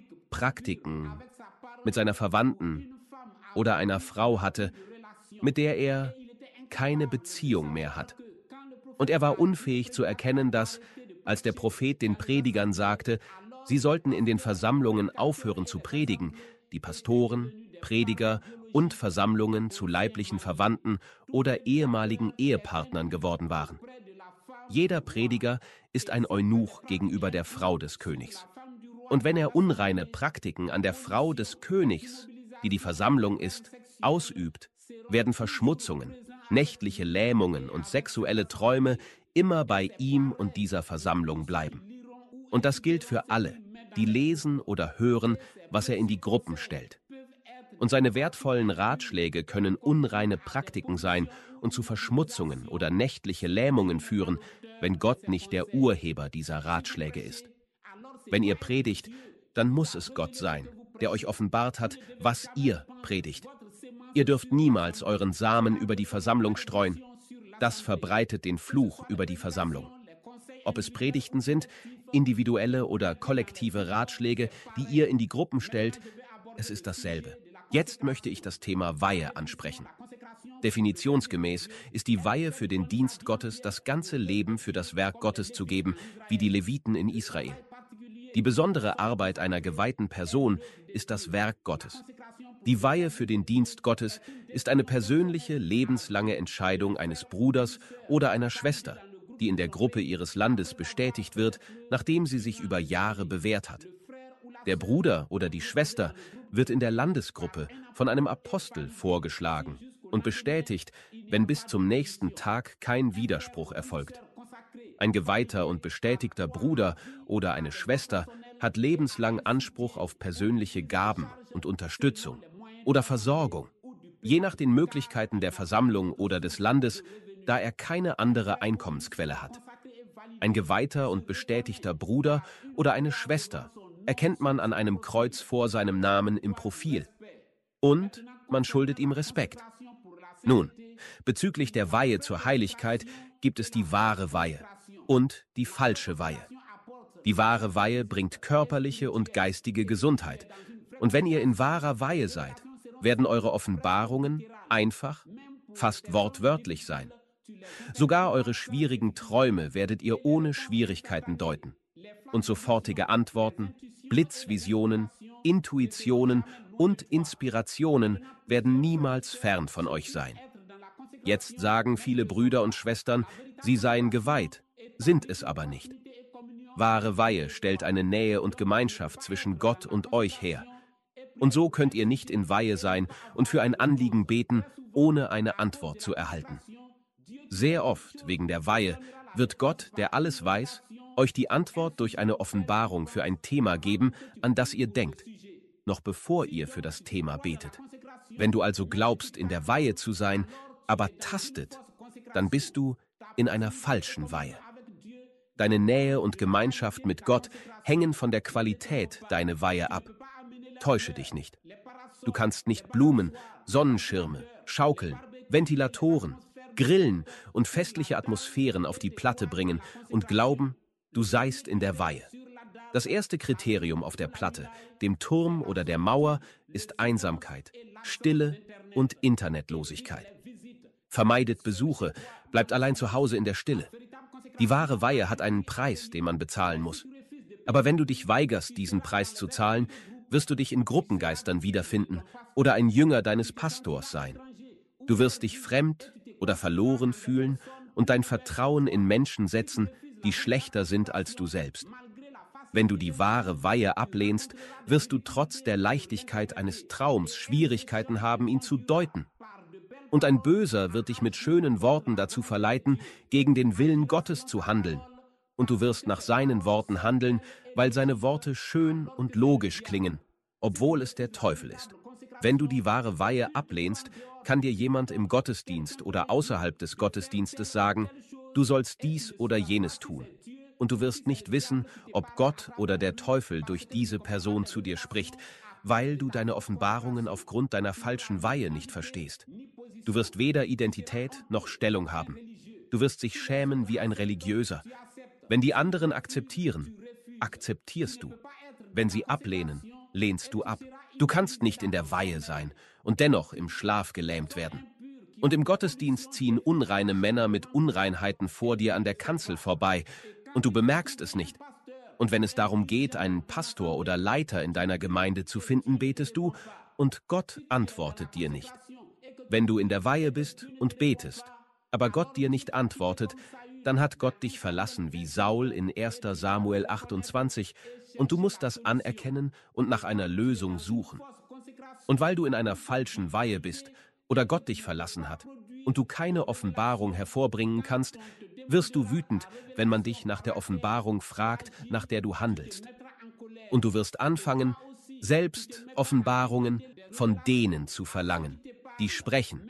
Praktiken mit seiner Verwandten oder einer Frau hatte, mit der er keine Beziehung mehr hat. Und er war unfähig zu erkennen, dass, als der Prophet den Predigern sagte, sie sollten in den Versammlungen aufhören zu predigen, die Pastoren, Prediger und Versammlungen zu leiblichen Verwandten oder ehemaligen Ehepartnern geworden waren. Jeder Prediger ist ein Eunuch gegenüber der Frau des Königs. Und wenn er unreine Praktiken an der Frau des Königs, die die Versammlung ist, ausübt, werden Verschmutzungen, nächtliche Lähmungen und sexuelle Träume immer bei ihm und dieser Versammlung bleiben. Und das gilt für alle, die lesen oder hören, was er in die Gruppen stellt. Und seine wertvollen Ratschläge können unreine Praktiken sein und zu Verschmutzungen oder nächtliche Lähmungen führen, wenn Gott nicht der Urheber dieser Ratschläge ist. Wenn ihr predigt, dann muss es Gott sein, der euch offenbart hat, was ihr predigt. Ihr dürft niemals euren Samen über die Versammlung streuen. Das verbreitet den Fluch über die Versammlung. Ob es Predigten sind, individuelle oder kollektive Ratschläge, die ihr in die Gruppen stellt, es ist dasselbe. Jetzt möchte ich das Thema Weihe ansprechen. Definitionsgemäß ist die Weihe für den Dienst Gottes, das ganze Leben für das Werk Gottes zu geben, wie die Leviten in Israel. Die besondere Arbeit einer geweihten Person ist das Werk Gottes. Die Weihe für den Dienst Gottes ist eine persönliche, lebenslange Entscheidung eines Bruders oder einer Schwester, die in der Gruppe ihres Landes bestätigt wird, nachdem sie sich über Jahre bewährt hat. Der Bruder oder die Schwester wird in der Landesgruppe von einem Apostel vorgeschlagen und bestätigt, wenn bis zum nächsten Tag kein Widerspruch erfolgt. Ein geweihter und bestätigter Bruder oder eine Schwester hat lebenslang Anspruch auf persönliche Gaben und Unterstützung oder Versorgung, je nach den Möglichkeiten der Versammlung oder des Landes, da er keine andere Einkommensquelle hat. Ein geweihter und bestätigter Bruder oder eine Schwester erkennt man an einem Kreuz vor seinem Namen im Profil. Und man schuldet ihm Respekt. Nun, bezüglich der Weihe zur Heiligkeit gibt es die wahre Weihe und die falsche Weihe. Die wahre Weihe bringt körperliche und geistige Gesundheit. Und wenn ihr in wahrer Weihe seid, werden eure Offenbarungen einfach, fast wortwörtlich sein. Sogar eure schwierigen Träume werdet ihr ohne Schwierigkeiten deuten. Und sofortige Antworten, Blitzvisionen, Intuitionen und Inspirationen werden niemals fern von euch sein. Jetzt sagen viele Brüder und Schwestern, sie seien geweiht, sind es aber nicht. Wahre Weihe stellt eine Nähe und Gemeinschaft zwischen Gott und euch her. Und so könnt ihr nicht in Weihe sein und für ein Anliegen beten, ohne eine Antwort zu erhalten. Sehr oft, wegen der Weihe, wird Gott, der alles weiß, euch die Antwort durch eine Offenbarung für ein Thema geben, an das ihr denkt, noch bevor ihr für das Thema betet. Wenn du also glaubst, in der Weihe zu sein, aber tastet, dann bist du in einer falschen Weihe. Deine Nähe und Gemeinschaft mit Gott hängen von der Qualität deiner Weihe ab. Täusche dich nicht. Du kannst nicht Blumen, Sonnenschirme, Schaukeln, Ventilatoren, Grillen und festliche Atmosphären auf die Platte bringen und glauben, du seist in der Weihe. Das erste Kriterium auf der Platte, dem Turm oder der Mauer, ist Einsamkeit, Stille und Internetlosigkeit. Vermeidet Besuche, bleibt allein zu Hause in der Stille. Die wahre Weihe hat einen Preis, den man bezahlen muss. Aber wenn du dich weigerst, diesen Preis zu zahlen, wirst du dich in Gruppengeistern wiederfinden oder ein Jünger deines Pastors sein. Du wirst dich fremd oder verloren fühlen und dein Vertrauen in Menschen setzen, die schlechter sind als du selbst. Wenn du die wahre Weihe ablehnst, wirst du trotz der Leichtigkeit eines Traums Schwierigkeiten haben, ihn zu deuten. Und ein Böser wird dich mit schönen Worten dazu verleiten, gegen den Willen Gottes zu handeln. Und du wirst nach seinen Worten handeln, weil seine Worte schön und logisch klingen, obwohl es der Teufel ist. Wenn du die wahre Weihe ablehnst, kann dir jemand im Gottesdienst oder außerhalb des Gottesdienstes sagen, du sollst dies oder jenes tun. Und du wirst nicht wissen, ob Gott oder der Teufel durch diese Person zu dir spricht, weil du deine Offenbarungen aufgrund deiner falschen Weihe nicht verstehst. Du wirst weder Identität noch Stellung haben. Du wirst dich schämen wie ein Religiöser. Wenn die anderen akzeptieren, akzeptierst du. Wenn sie ablehnen, lehnst du ab. Du kannst nicht in der Weihe sein und dennoch im Schlaf gelähmt werden. Und im Gottesdienst ziehen unreine Männer mit Unreinheiten vor dir an der Kanzel vorbei und du bemerkst es nicht. Und wenn es darum geht, einen Pastor oder Leiter in deiner Gemeinde zu finden, betest du und Gott antwortet dir nicht. Wenn du in der Weihe bist und betest, aber Gott dir nicht antwortet, dann hat Gott dich verlassen wie Saul in erster Samuel achtundzwanzig und du musst das anerkennen und nach einer Lösung suchen. Und weil du in einer falschen Weihe bist oder Gott dich verlassen hat und du keine Offenbarung hervorbringen kannst, wirst du wütend, wenn man dich nach der Offenbarung fragt, nach der du handelst. Und du wirst anfangen, selbst Offenbarungen von denen zu verlangen, die sprechen,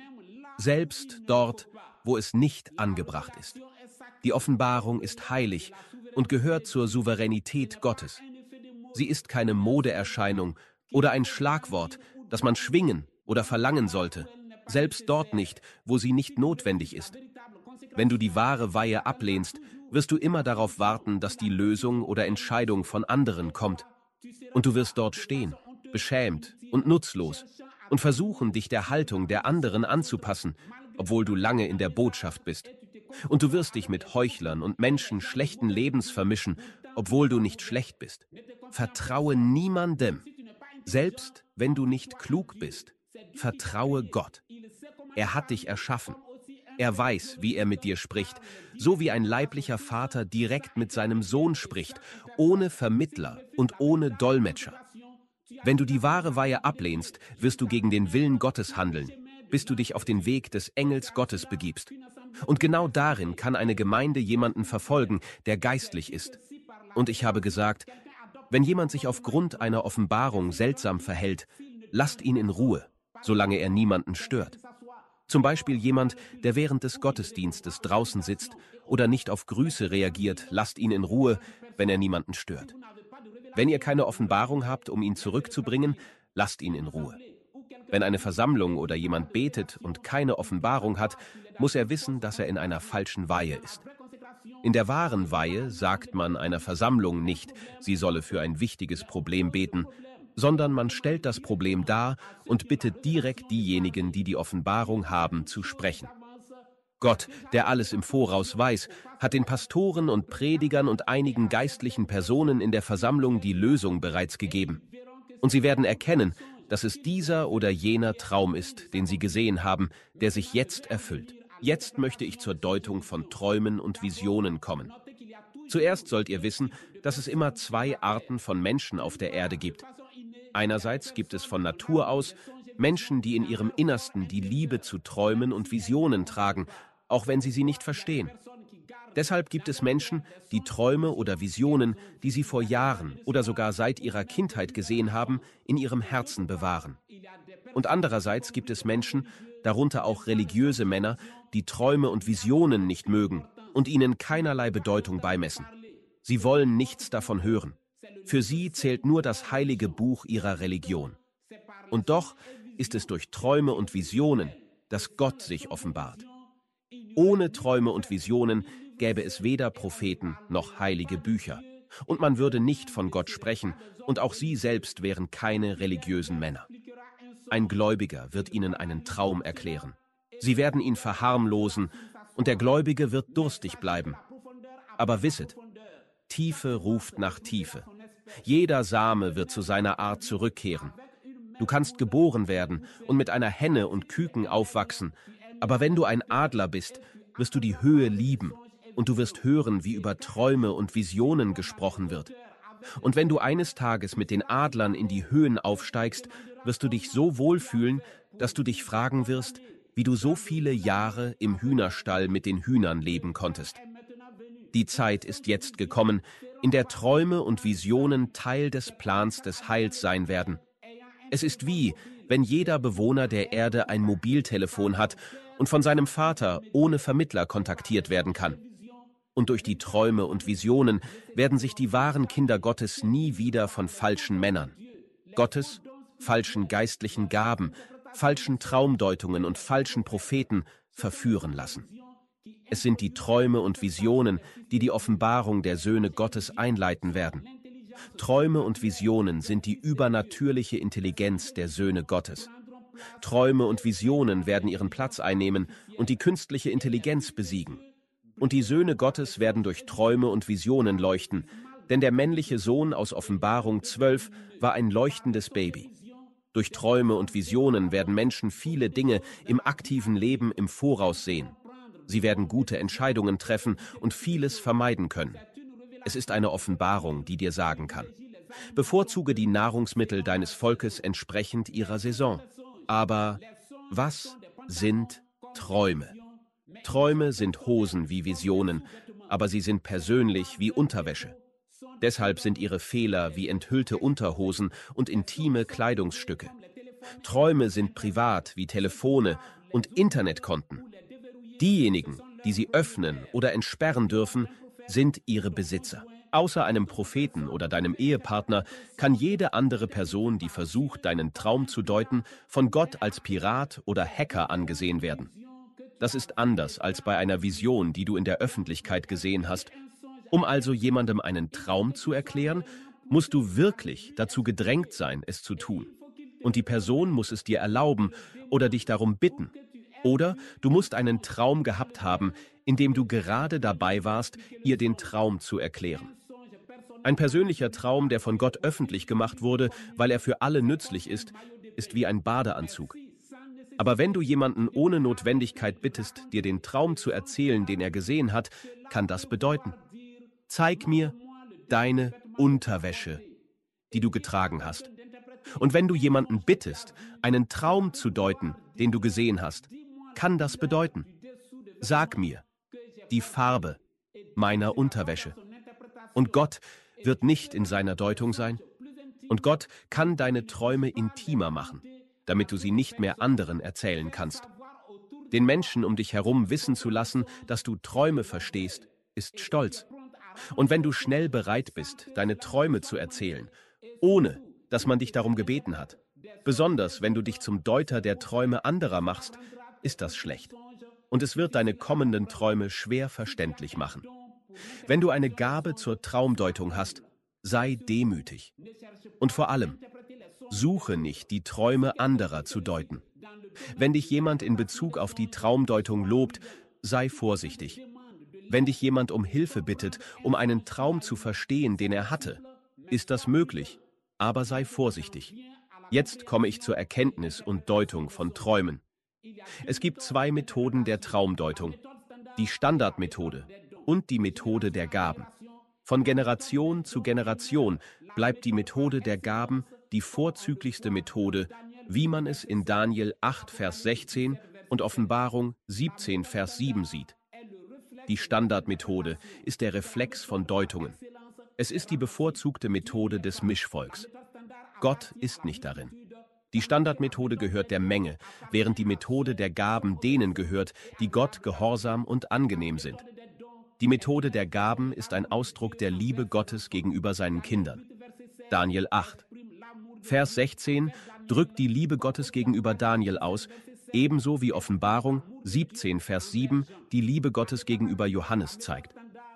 selbst dort, wo es nicht angebracht ist. Die Offenbarung ist heilig und gehört zur Souveränität Gottes. Sie ist keine Modeerscheinung oder ein Schlagwort, das man schwingen oder verlangen sollte, selbst dort nicht, wo sie nicht notwendig ist. Wenn du die wahre Weihe ablehnst, wirst du immer darauf warten, dass die Lösung oder Entscheidung von anderen kommt. Und du wirst dort stehen, beschämt und nutzlos, und versuchen, dich der Haltung der anderen anzupassen, obwohl du lange in der Botschaft bist. Und du wirst dich mit Heuchlern und Menschen schlechten Lebens vermischen, obwohl du nicht schlecht bist. Vertraue niemandem. Selbst wenn du nicht klug bist, vertraue Gott. Er hat dich erschaffen. Er weiß, wie er mit dir spricht, so wie ein leiblicher Vater direkt mit seinem Sohn spricht, ohne Vermittler und ohne Dolmetscher. Wenn du die wahre Weihe ablehnst, wirst du gegen den Willen Gottes handeln, bis du dich auf den Weg des Engels Gottes begibst. Und genau darin kann eine Gemeinde jemanden verfolgen, der geistlich ist. Und ich habe gesagt, wenn jemand sich aufgrund einer Offenbarung seltsam verhält, lasst ihn in Ruhe, solange er niemanden stört. Zum Beispiel jemand, der während des Gottesdienstes draußen sitzt oder nicht auf Grüße reagiert, lasst ihn in Ruhe, wenn er niemanden stört. Wenn ihr keine Offenbarung habt, um ihn zurückzubringen, lasst ihn in Ruhe. Wenn eine Versammlung oder jemand betet und keine Offenbarung hat, muss er wissen, dass er in einer falschen Weihe ist. In der wahren Weihe sagt man einer Versammlung nicht, sie solle für ein wichtiges Problem beten, sondern man stellt das Problem dar und bittet direkt diejenigen, die die Offenbarung haben, zu sprechen. Gott, der alles im Voraus weiß, hat den Pastoren und Predigern und einigen geistlichen Personen in der Versammlung die Lösung bereits gegeben. Und sie werden erkennen, dass es dieser oder jener Traum ist, den sie gesehen haben, der sich jetzt erfüllt. Jetzt möchte ich zur Deutung von Träumen und Visionen kommen. Zuerst sollt ihr wissen, dass es immer zwei Arten von Menschen auf der Erde gibt. Einerseits gibt es von Natur aus Menschen, die in ihrem Innersten die Liebe zu Träumen und Visionen tragen, auch wenn sie sie nicht verstehen. Deshalb gibt es Menschen, die Träume oder Visionen, die sie vor Jahren oder sogar seit ihrer Kindheit gesehen haben, in ihrem Herzen bewahren. Und andererseits gibt es Menschen, darunter auch religiöse Männer, die Träume und Visionen nicht mögen und ihnen keinerlei Bedeutung beimessen. Sie wollen nichts davon hören. Für sie zählt nur das heilige Buch ihrer Religion. Und doch ist es durch Träume und Visionen, dass Gott sich offenbart. Ohne Träume und Visionen gäbe es weder Propheten noch heilige Bücher. Und man würde nicht von Gott sprechen, und auch sie selbst wären keine religiösen Männer. Ein Gläubiger wird ihnen einen Traum erklären. Sie werden ihn verharmlosen, und der Gläubige wird durstig bleiben. Aber wisset, Tiefe ruft nach Tiefe. Jeder Same wird zu seiner Art zurückkehren. Du kannst geboren werden und mit einer Henne und Küken aufwachsen, aber wenn du ein Adler bist, wirst du die Höhe lieben und du wirst hören, wie über Träume und Visionen gesprochen wird. Und wenn du eines Tages mit den Adlern in die Höhen aufsteigst, wirst du dich so wohlfühlen, dass du dich fragen wirst, wie du so viele Jahre im Hühnerstall mit den Hühnern leben konntest. Die Zeit ist jetzt gekommen, in der Träume und Visionen Teil des Plans des Heils sein werden. Es ist wie, wenn jeder Bewohner der Erde ein Mobiltelefon hat und von seinem Vater ohne Vermittler kontaktiert werden kann. Und durch die Träume und Visionen werden sich die wahren Kinder Gottes nie wieder von falschen Männern, Gottes, falschen geistlichen Gaben, falschen Traumdeutungen und falschen Propheten verführen lassen. Es sind die Träume und Visionen, die die Offenbarung der Söhne Gottes einleiten werden. Träume und Visionen sind die übernatürliche Intelligenz der Söhne Gottes. Träume und Visionen werden ihren Platz einnehmen und die künstliche Intelligenz besiegen. Und die Söhne Gottes werden durch Träume und Visionen leuchten, denn der männliche Sohn aus Offenbarung zwölf war ein leuchtendes Baby. Durch Träume und Visionen werden Menschen viele Dinge im aktiven Leben im Voraus sehen. Sie werden gute Entscheidungen treffen und vieles vermeiden können. Es ist eine Offenbarung, die dir sagen kann: Bevorzuge die Nahrungsmittel deines Volkes entsprechend ihrer Saison. Aber was sind Träume? Träume sind Hosen wie Visionen, aber sie sind persönlich wie Unterwäsche. Deshalb sind ihre Fehler wie enthüllte Unterhosen und intime Kleidungsstücke. Träume sind privat wie Telefone und Internetkonten. Diejenigen, die sie öffnen oder entsperren dürfen, sind ihre Besitzer. Außer einem Propheten oder deinem Ehepartner kann jede andere Person, die versucht, deinen Traum zu deuten, von Gott als Pirat oder Hacker angesehen werden. Das ist anders als bei einer Vision, die du in der Öffentlichkeit gesehen hast. Um also jemandem einen Traum zu erklären, musst du wirklich dazu gedrängt sein, es zu tun. Und die Person muss es dir erlauben oder dich darum bitten. Oder du musst einen Traum gehabt haben, in dem du gerade dabei warst, ihr den Traum zu erklären. Ein persönlicher Traum, der von Gott öffentlich gemacht wurde, weil er für alle nützlich ist, ist wie ein Badeanzug. Aber wenn du jemanden ohne Notwendigkeit bittest, dir den Traum zu erzählen, den er gesehen hat, kann das bedeuten: Zeig mir deine Unterwäsche, die du getragen hast. Und wenn du jemanden bittest, einen Traum zu deuten, den du gesehen hast, kann das bedeuten: Sag mir die Farbe meiner Unterwäsche. Und Gott wird nicht in seiner Deutung sein. Und Gott kann deine Träume intimer machen, damit du sie nicht mehr anderen erzählen kannst. Den Menschen um dich herum wissen zu lassen, dass du Träume verstehst, ist Stolz. Und wenn du schnell bereit bist, deine Träume zu erzählen, ohne dass man dich darum gebeten hat, besonders wenn du dich zum Deuter der Träume anderer machst, ist das schlecht. Und es wird deine kommenden Träume schwer verständlich machen. Wenn du eine Gabe zur Traumdeutung hast, sei demütig. Und vor allem, suche nicht, die Träume anderer zu deuten. Wenn dich jemand in Bezug auf die Traumdeutung lobt, sei vorsichtig. Wenn dich jemand um Hilfe bittet, um einen Traum zu verstehen, den er hatte, ist das möglich, aber sei vorsichtig. Jetzt komme ich zur Erkenntnis und Deutung von Träumen. Es gibt zwei Methoden der Traumdeutung, die Standardmethode und die Methode der Gaben. Von Generation zu Generation bleibt die Methode der Gaben die vorzüglichste Methode, wie man es in Daniel acht, Vers sechzehn und Offenbarung siebzehn, Vers sieben sieht. Die Standardmethode ist der Reflex von Deutungen. Es ist die bevorzugte Methode des Mischvolks. Gott ist nicht darin. Die Standardmethode gehört der Menge, während die Methode der Gaben denen gehört, die Gott gehorsam und angenehm sind. Die Methode der Gaben ist ein Ausdruck der Liebe Gottes gegenüber seinen Kindern. Daniel acht. Vers sechzehn drückt die Liebe Gottes gegenüber Daniel aus, ebenso wie Offenbarung siebzehn, Vers sieben die Liebe Gottes gegenüber Johannes zeigt.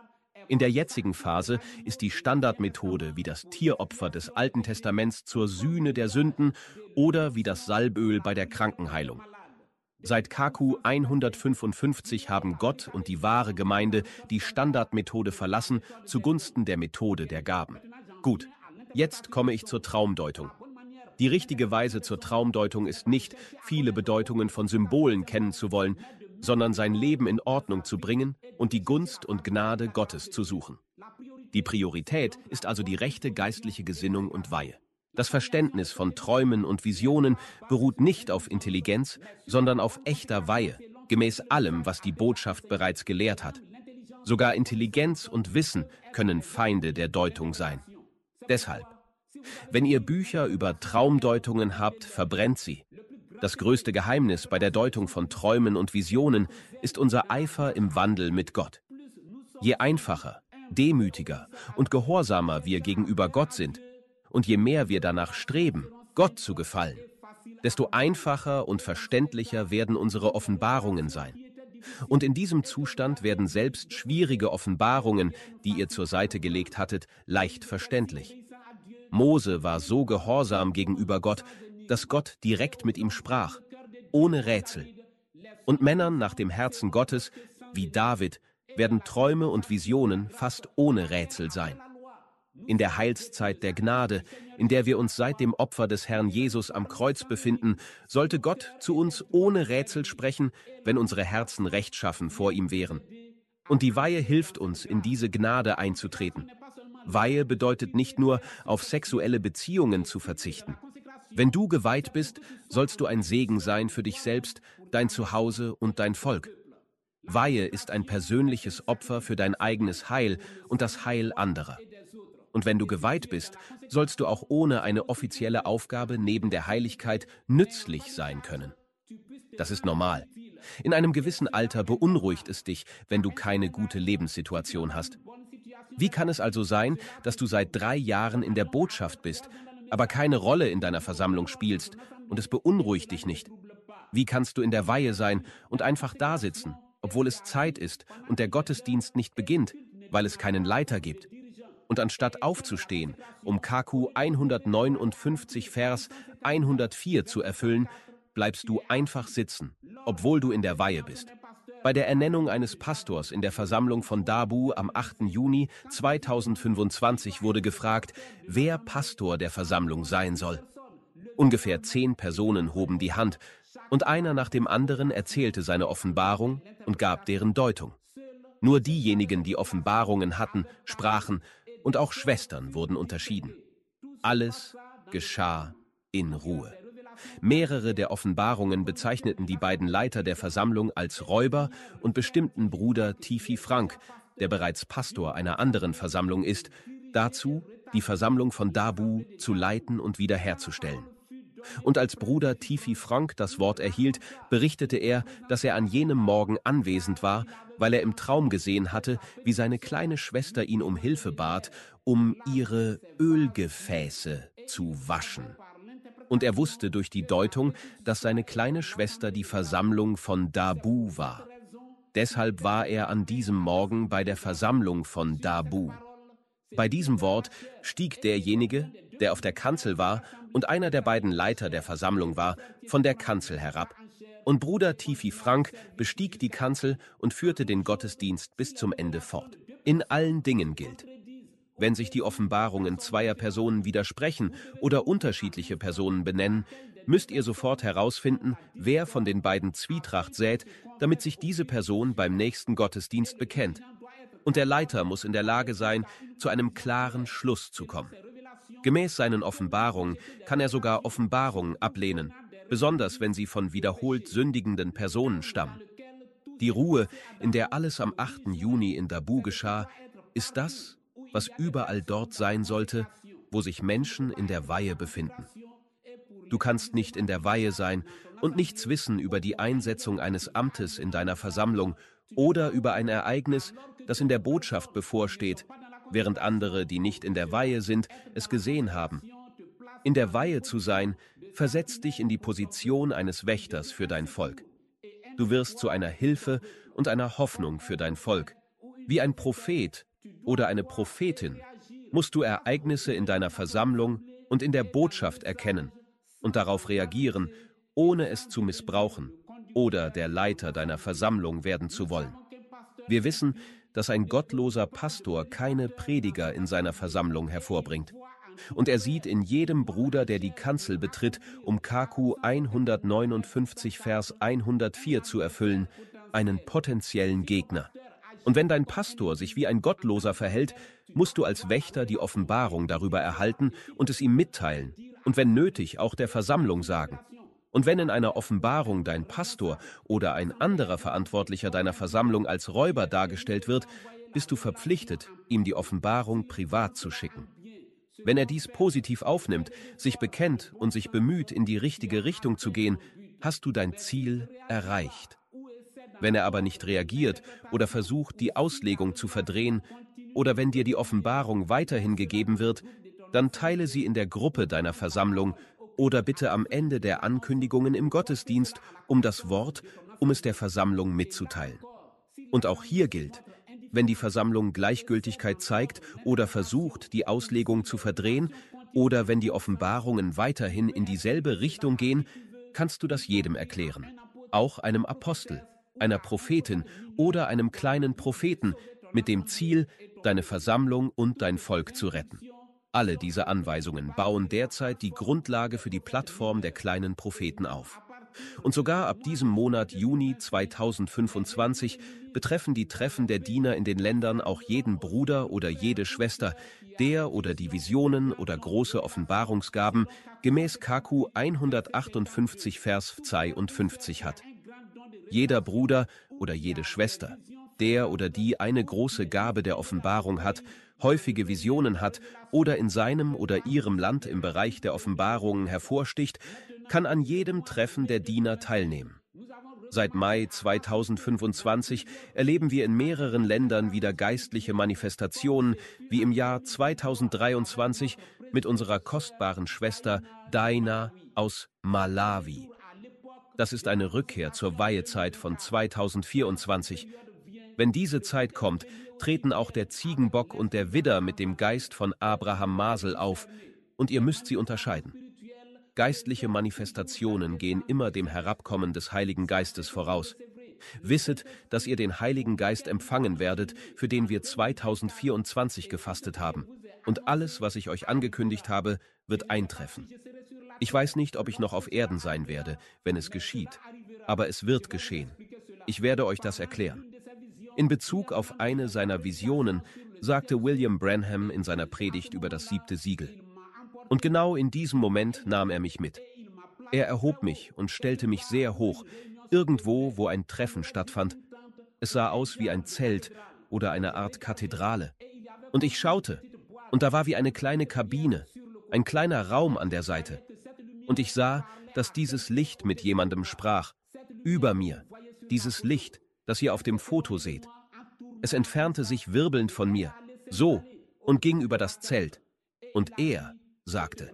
In der jetzigen Phase ist die Standardmethode wie das Tieropfer des Alten Testaments zur Sühne der Sünden oder wie das Salböl bei der Krankenheilung. Seit K Q hundertfünfundfünfzig haben Gott und die wahre Gemeinde die Standardmethode verlassen zugunsten der Methode der Gaben. Gut, jetzt komme ich zur Traumdeutung. Die richtige Weise zur Traumdeutung ist nicht, viele Bedeutungen von Symbolen kennen zu wollen, sondern sein Leben in Ordnung zu bringen und die Gunst und Gnade Gottes zu suchen. Die Priorität ist also die rechte geistliche Gesinnung und Weihe. Das Verständnis von Träumen und Visionen beruht nicht auf Intelligenz, sondern auf echter Weihe, gemäß allem, was die Botschaft bereits gelehrt hat. Sogar Intelligenz und Wissen können Feinde der Deutung sein. Deshalb, wenn ihr Bücher über Traumdeutungen habt, verbrennt sie. Das größte Geheimnis bei der Deutung von Träumen und Visionen ist unser Eifer im Wandel mit Gott. Je einfacher, demütiger und gehorsamer wir gegenüber Gott sind und je mehr wir danach streben, Gott zu gefallen, desto einfacher und verständlicher werden unsere Offenbarungen sein. Und in diesem Zustand werden selbst schwierige Offenbarungen, die ihr zur Seite gelegt hattet, leicht verständlich. Mose war so gehorsam gegenüber Gott, dass Gott direkt mit ihm sprach, ohne Rätsel. Und Männern nach dem Herzen Gottes, wie David, werden Träume und Visionen fast ohne Rätsel sein. In der Heilszeit der Gnade, in der wir uns seit dem Opfer des Herrn Jesus am Kreuz befinden, sollte Gott zu uns ohne Rätsel sprechen, wenn unsere Herzen rechtschaffen vor ihm wären. Und die Weihe hilft uns, in diese Gnade einzutreten. Weihe bedeutet nicht nur, auf sexuelle Beziehungen zu verzichten. Wenn du geweiht bist, sollst du ein Segen sein für dich selbst, dein Zuhause und dein Volk. Weihe ist ein persönliches Opfer für dein eigenes Heil und das Heil anderer. Und wenn du geweiht bist, sollst du auch ohne eine offizielle Aufgabe neben der Heiligkeit nützlich sein können. Das ist normal. In einem gewissen Alter beunruhigt es dich, wenn du keine gute Lebenssituation hast. Wie kann es also sein, dass du seit drei Jahren in der Botschaft bist, aber keine Rolle in deiner Versammlung spielst und es beunruhigt dich nicht? Wie kannst du in der Weihe sein und einfach dasitzen, obwohl es Zeit ist und der Gottesdienst nicht beginnt, weil es keinen Leiter gibt? Und anstatt aufzustehen, um K Q hundertneunundfünfzig Vers hundertvier zu erfüllen, bleibst du einfach sitzen, obwohl du in der Weihe bist. Bei der Ernennung eines Pastors in der Versammlung von Dabu am achten Juni zweitausendfünfundzwanzig wurde gefragt, wer Pastor der Versammlung sein soll. Ungefähr zehn Personen hoben die Hand und einer nach dem anderen erzählte seine Offenbarung und gab deren Deutung. Nur diejenigen, die Offenbarungen hatten, sprachen, und auch Schwestern wurden unterschieden. Alles geschah in Ruhe. Mehrere der Offenbarungen bezeichneten die beiden Leiter der Versammlung als Räuber und bestimmten Bruder Tifi Frank, der bereits Pastor einer anderen Versammlung ist, dazu, die Versammlung von Dabu zu leiten und wiederherzustellen. Und als Bruder Tifi Frank das Wort erhielt, berichtete er, dass er an jenem Morgen anwesend war, weil er im Traum gesehen hatte, wie seine kleine Schwester ihn um Hilfe bat, um ihre Ölgefäße zu waschen. Und er wusste durch die Deutung, dass seine kleine Schwester die Versammlung von Dabu war. Deshalb war er an diesem Morgen bei der Versammlung von Dabu. Bei diesem Wort stieg derjenige, der auf der Kanzel war und einer der beiden Leiter der Versammlung war, von der Kanzel herab. Und Bruder Tifi Frank bestieg die Kanzel und führte den Gottesdienst bis zum Ende fort. In allen Dingen gilt: Wenn sich die Offenbarungen zweier Personen widersprechen oder unterschiedliche Personen benennen, müsst ihr sofort herausfinden, wer von den beiden Zwietracht sät, damit sich diese Person beim nächsten Gottesdienst bekennt. Und der Leiter muss in der Lage sein, zu einem klaren Schluss zu kommen. Gemäß seinen Offenbarungen kann er sogar Offenbarungen ablehnen, besonders wenn sie von wiederholt sündigenden Personen stammen. Die Ruhe, in der alles am achten Juni in Dabu geschah, ist das, was überall dort sein sollte, wo sich Menschen in der Weihe befinden. Du kannst nicht in der Weihe sein und nichts wissen über die Einsetzung eines Amtes in deiner Versammlung oder über ein Ereignis, das in der Botschaft bevorsteht, während andere, die nicht in der Weihe sind, es gesehen haben. In der Weihe zu sein, versetzt dich in die Position eines Wächters für dein Volk. Du wirst zu einer Hilfe und einer Hoffnung für dein Volk. Wie ein Prophet oder eine Prophetin musst du Ereignisse in deiner Versammlung und in der Botschaft erkennen und darauf reagieren, ohne es zu missbrauchen oder der Leiter deiner Versammlung werden zu wollen. Wir wissen, dass ein gottloser Pastor keine Prediger in seiner Versammlung hervorbringt. Und er sieht in jedem Bruder, der die Kanzel betritt, um K Q hundertneunundfünfzig Vers hundertvier zu erfüllen, einen potenziellen Gegner. Und wenn dein Pastor sich wie ein Gottloser verhält, musst du als Wächter die Offenbarung darüber erhalten und es ihm mitteilen und wenn nötig auch der Versammlung sagen. Und wenn in einer Offenbarung dein Pastor oder ein anderer Verantwortlicher deiner Versammlung als Räuber dargestellt wird, bist du verpflichtet, ihm die Offenbarung privat zu schicken. Wenn er dies positiv aufnimmt, sich bekennt und sich bemüht, in die richtige Richtung zu gehen, hast du dein Ziel erreicht. Wenn er aber nicht reagiert oder versucht, die Auslegung zu verdrehen, oder wenn dir die Offenbarung weiterhin gegeben wird, dann teile sie in der Gruppe deiner Versammlung oder bitte am Ende der Ankündigungen im Gottesdienst um das Wort, um es der Versammlung mitzuteilen. Und auch hier gilt: Wenn die Versammlung Gleichgültigkeit zeigt oder versucht, die Auslegung zu verdrehen, oder wenn die Offenbarungen weiterhin in dieselbe Richtung gehen, kannst du das jedem erklären, auch einem Apostel, einer Prophetin oder einem kleinen Propheten, mit dem Ziel, deine Versammlung und dein Volk zu retten. Alle diese Anweisungen bauen derzeit die Grundlage für die Plattform der kleinen Propheten auf. Und sogar ab diesem Monat Juni zweitausendfünfundzwanzig betreffen die Treffen der Diener in den Ländern auch jeden Bruder oder jede Schwester, der oder die Visionen oder große Offenbarungsgaben gemäß K Q hundertachtundfünfzig Vers zweiundfünfzig hat. Jeder Bruder oder jede Schwester, der oder die eine große Gabe der Offenbarung hat, häufige Visionen hat oder in seinem oder ihrem Land im Bereich der Offenbarungen hervorsticht, kann an jedem Treffen der Diener teilnehmen. Seit Mai zweitausendfünfundzwanzig erleben wir in mehreren Ländern wieder geistliche Manifestationen, wie im Jahr zweitausenddreiundzwanzig mit unserer kostbaren Schwester Daina aus Malawi. Das ist eine Rückkehr zur Weihezeit von zweitausendvierundzwanzig. Wenn diese Zeit kommt, treten auch der Ziegenbock und der Widder mit dem Geist von Abraham Masel auf, und ihr müsst sie unterscheiden. Geistliche Manifestationen gehen immer dem Herabkommen des Heiligen Geistes voraus. Wisset, dass ihr den Heiligen Geist empfangen werdet, für den wir zweitausendvierundzwanzig gefastet haben. Und alles, was ich euch angekündigt habe, wird eintreffen. Ich weiß nicht, ob ich noch auf Erden sein werde, wenn es geschieht, aber es wird geschehen. Ich werde euch das erklären. In Bezug auf eine seiner Visionen sagte William Branham in seiner Predigt über das siebte Siegel: Und genau in diesem Moment nahm er mich mit. Er erhob mich und stellte mich sehr hoch, irgendwo, wo ein Treffen stattfand. Es sah aus wie ein Zelt oder eine Art Kathedrale. Und ich schaute, und da war wie eine kleine Kabine, ein kleiner Raum an der Seite. Und ich sah, dass dieses Licht mit jemandem sprach, über mir, dieses Licht, das ihr auf dem Foto seht. Es entfernte sich wirbelnd von mir, so, und ging über das Zelt. Und er sagte,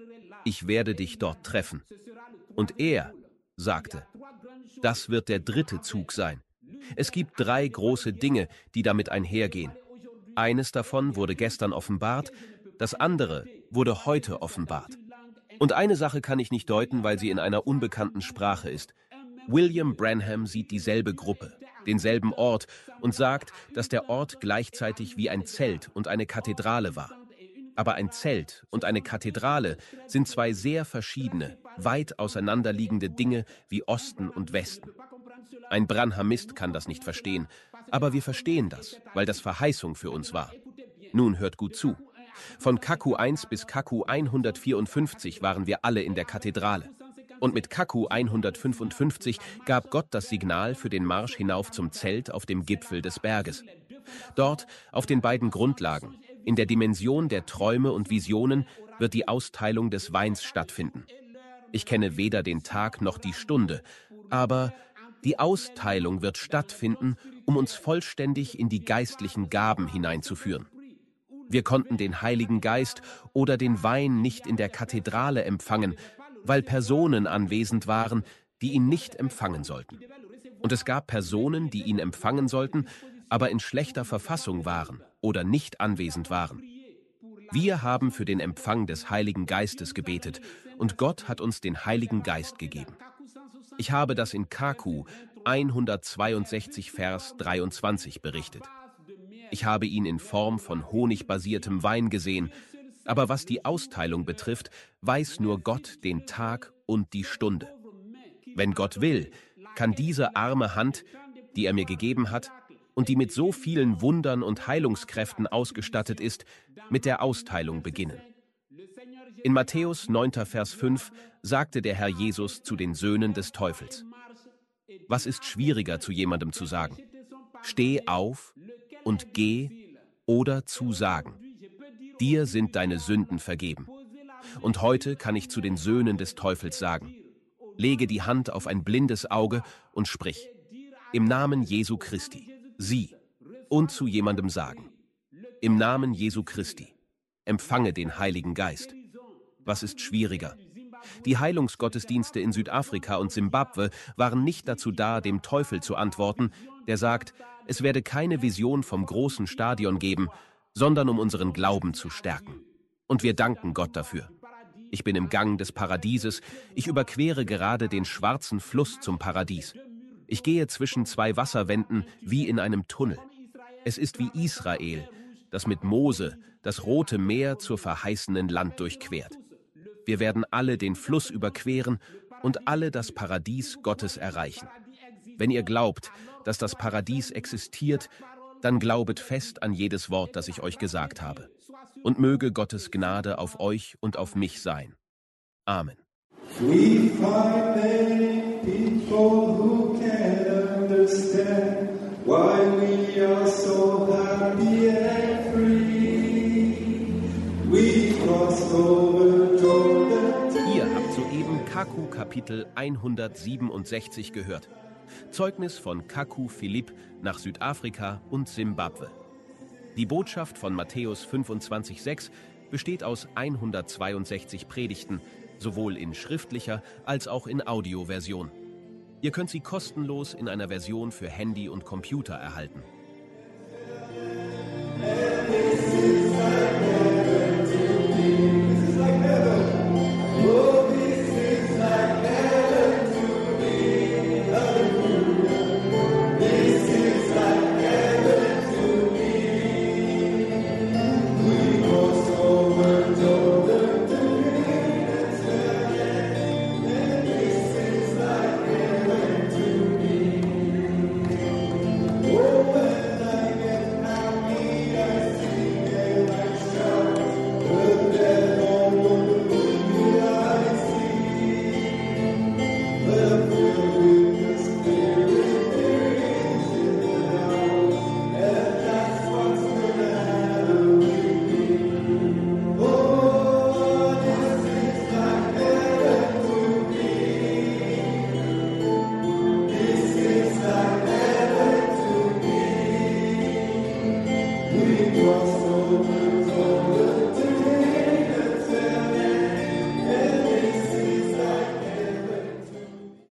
ich werde dich dort treffen. Und er sagte, das wird der dritte Zug sein. Es gibt drei große Dinge, die damit einhergehen. Eines davon wurde gestern offenbart, das andere wurde heute offenbart. Und eine Sache kann ich nicht deuten, weil sie in einer unbekannten Sprache ist. William Branham sieht dieselbe Gruppe, denselben Ort und sagt, dass der Ort gleichzeitig wie ein Zelt und eine Kathedrale war. Aber ein Zelt und eine Kathedrale sind zwei sehr verschiedene, weit auseinanderliegende Dinge wie Osten und Westen. Ein Branhamist kann das nicht verstehen, aber wir verstehen das, weil das Verheißung für uns war. Nun hört gut zu. Von Kaku eins bis Kaku hundertvierundfünfzig waren wir alle in der Kathedrale. Und mit Kaku hundertfünfundfünfzig gab Gott das Signal für den Marsch hinauf zum Zelt auf dem Gipfel des Berges. Dort, auf den beiden Grundlagen, in der Dimension der Träume und Visionen, wird die Austeilung des Weins stattfinden. Ich kenne weder den Tag noch die Stunde, aber die Austeilung wird stattfinden, um uns vollständig in die geistlichen Gaben hineinzuführen. Wir konnten den Heiligen Geist oder den Wein nicht in der Kathedrale empfangen, weil Personen anwesend waren, die ihn nicht empfangen sollten. Und es gab Personen, die ihn empfangen sollten, aber in schlechter Verfassung waren oder nicht anwesend waren. Wir haben für den Empfang des Heiligen Geistes gebetet und Gott hat uns den Heiligen Geist gegeben. Ich habe das in Kaku hundertzweiundsechzig, Vers dreiundzwanzig berichtet. Ich habe ihn in Form von honigbasiertem Wein gesehen, aber was die Austeilung betrifft, weiß nur Gott den Tag und die Stunde. Wenn Gott will, kann diese arme Hand, die er mir gegeben hat und die mit so vielen Wundern und Heilungskräften ausgestattet ist, mit der Austeilung beginnen. In Matthäus neun, Vers fünf sagte der Herr Jesus zu den Söhnen des Teufels: Was ist schwieriger zu jemandem zu sagen? Steh auf und geh oder zu sagen: Dir sind deine Sünden vergeben. Und heute kann ich zu den Söhnen des Teufels sagen: Lege die Hand auf ein blindes Auge und sprich: Im Namen Jesu Christi, sieh, und zu jemandem sagen: Im Namen Jesu Christi, empfange den Heiligen Geist. Was ist schwieriger? Die Heilungsgottesdienste in Südafrika und Simbabwe waren nicht dazu da, dem Teufel zu antworten, der sagt, es werde keine Vision vom großen Stadion geben, sondern um unseren Glauben zu stärken. Und wir danken Gott dafür. Ich bin im Gang des Paradieses, ich überquere gerade den schwarzen Fluss zum Paradies. Ich gehe zwischen zwei Wasserwänden wie in einem Tunnel. Es ist wie Israel, das mit Mose das Rote Meer zur verheißenen Land durchquert. Wir werden alle den Fluss überqueren und alle das Paradies Gottes erreichen. Wenn ihr glaubt, dass das Paradies existiert, dann glaubet fest an jedes Wort, das ich euch gesagt habe. Und möge Gottes Gnade auf euch und auf mich sein. Amen. We find many people who can understand why we are so happy and free. We crossed over Jordan. Ihr habt soeben Kaku Kapitel hundertsiebenundsechzig gehört. Zeugnis von Kaku Philipp nach Südafrika und Simbabwe. Die Botschaft von Matthäus fünfundzwanzig, sechs besteht aus hundertzweiundsechzig Predigten, sowohl in schriftlicher als auch in Audioversion. Ihr könnt sie kostenlos in einer Version für Handy und Computer erhalten.